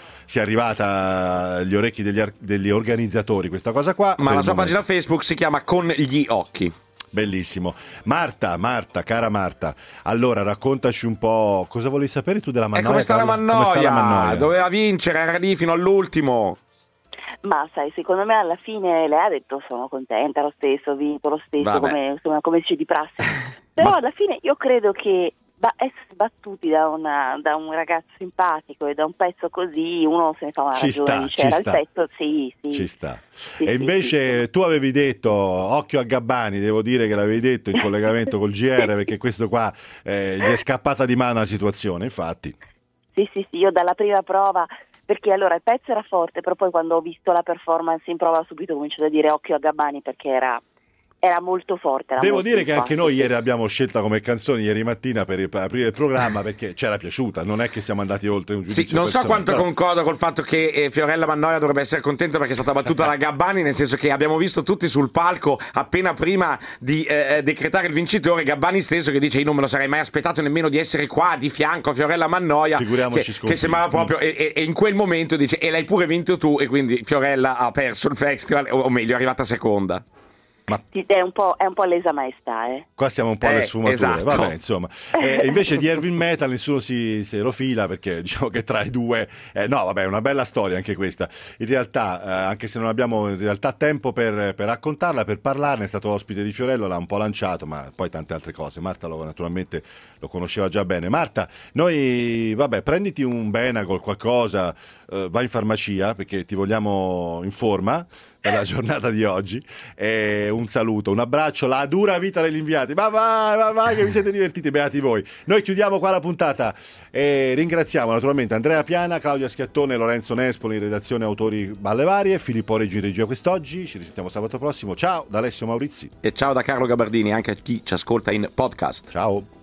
S3: arrivata agli orecchi degli organizzatori questa cosa qua.
S4: Ma la sua pagina Facebook si chiama Con gli occhi.
S3: Bellissimo. Marta, cara Marta, allora raccontaci un po' cosa volevi sapere tu della Mannoia.
S4: Come sta la
S3: Come sta la
S4: Mannoia? Doveva vincere, era lì fino all'ultimo.
S11: Ma sai, secondo me alla fine lei ha detto sono contenta lo stesso, ho vinto lo stesso, come dice di prassi. Però alla fine io credo che essere battuti da un ragazzo simpatico e da un pezzo così, uno se ne fa una ragione. C'era il pezzo, sì.
S3: Ci sta. E invece tu avevi detto, occhio a Gabbani, devo dire che l'avevi detto in collegamento col GR, perché questo qua gli è scappata di mano la situazione, infatti.
S11: Sì, io dalla prima prova, perché allora il pezzo era forte, però poi quando ho visto la performance in prova subito ho cominciato a dire occhio a Gabbani, perché era molto forte.
S3: Devo dire che anche noi ieri abbiamo scelta come canzone ieri mattina per aprire il programma, perché c'era piaciuta, non è che siamo andati oltre un giudizio
S4: non so
S3: personale,
S4: quanto concordo col fatto che Fiorella Mannoia dovrebbe essere contenta perché è stata battuta da Gabbani, nel senso che abbiamo visto tutti sul palco appena prima di decretare il vincitore, Gabbani stesso che dice io non me lo sarei mai aspettato nemmeno di essere qua di fianco a Fiorella Mannoia, che sembrava proprio e in quel momento dice e l'hai pure vinto tu, e quindi Fiorella ha perso il festival, o meglio è arrivata seconda.
S11: È un po' lesa maestà,
S3: Qua siamo un po' alle sfumature,
S4: esatto.
S3: Vabbè, insomma. Invece di Erwin Metal nessuno si lo fila, perché diciamo che tra i due è una bella storia anche questa. In realtà, anche se non abbiamo in realtà tempo per raccontarla, per parlarne, è stato ospite di Fiorello, l'ha un po' lanciato, ma poi tante altre cose. Marta naturalmente lo conosceva già bene. Marta, prenditi un Benagol, qualcosa, vai in farmacia perché ti vogliamo in forma per la giornata di oggi, e un saluto, un abbraccio, la dura vita degli inviati, ma vai che vi siete divertiti, beati voi. Noi chiudiamo qua la puntata e ringraziamo naturalmente Andrea Piana, Claudia Schiattone, Lorenzo Nespoli in redazione autori balle varie, Filippo Aureggi in regia quest'oggi. Ci risentiamo sabato prossimo, ciao da Alessio Maurizi
S4: e ciao da Carlo Gabardini, anche a chi ci ascolta in podcast.
S3: Ciao.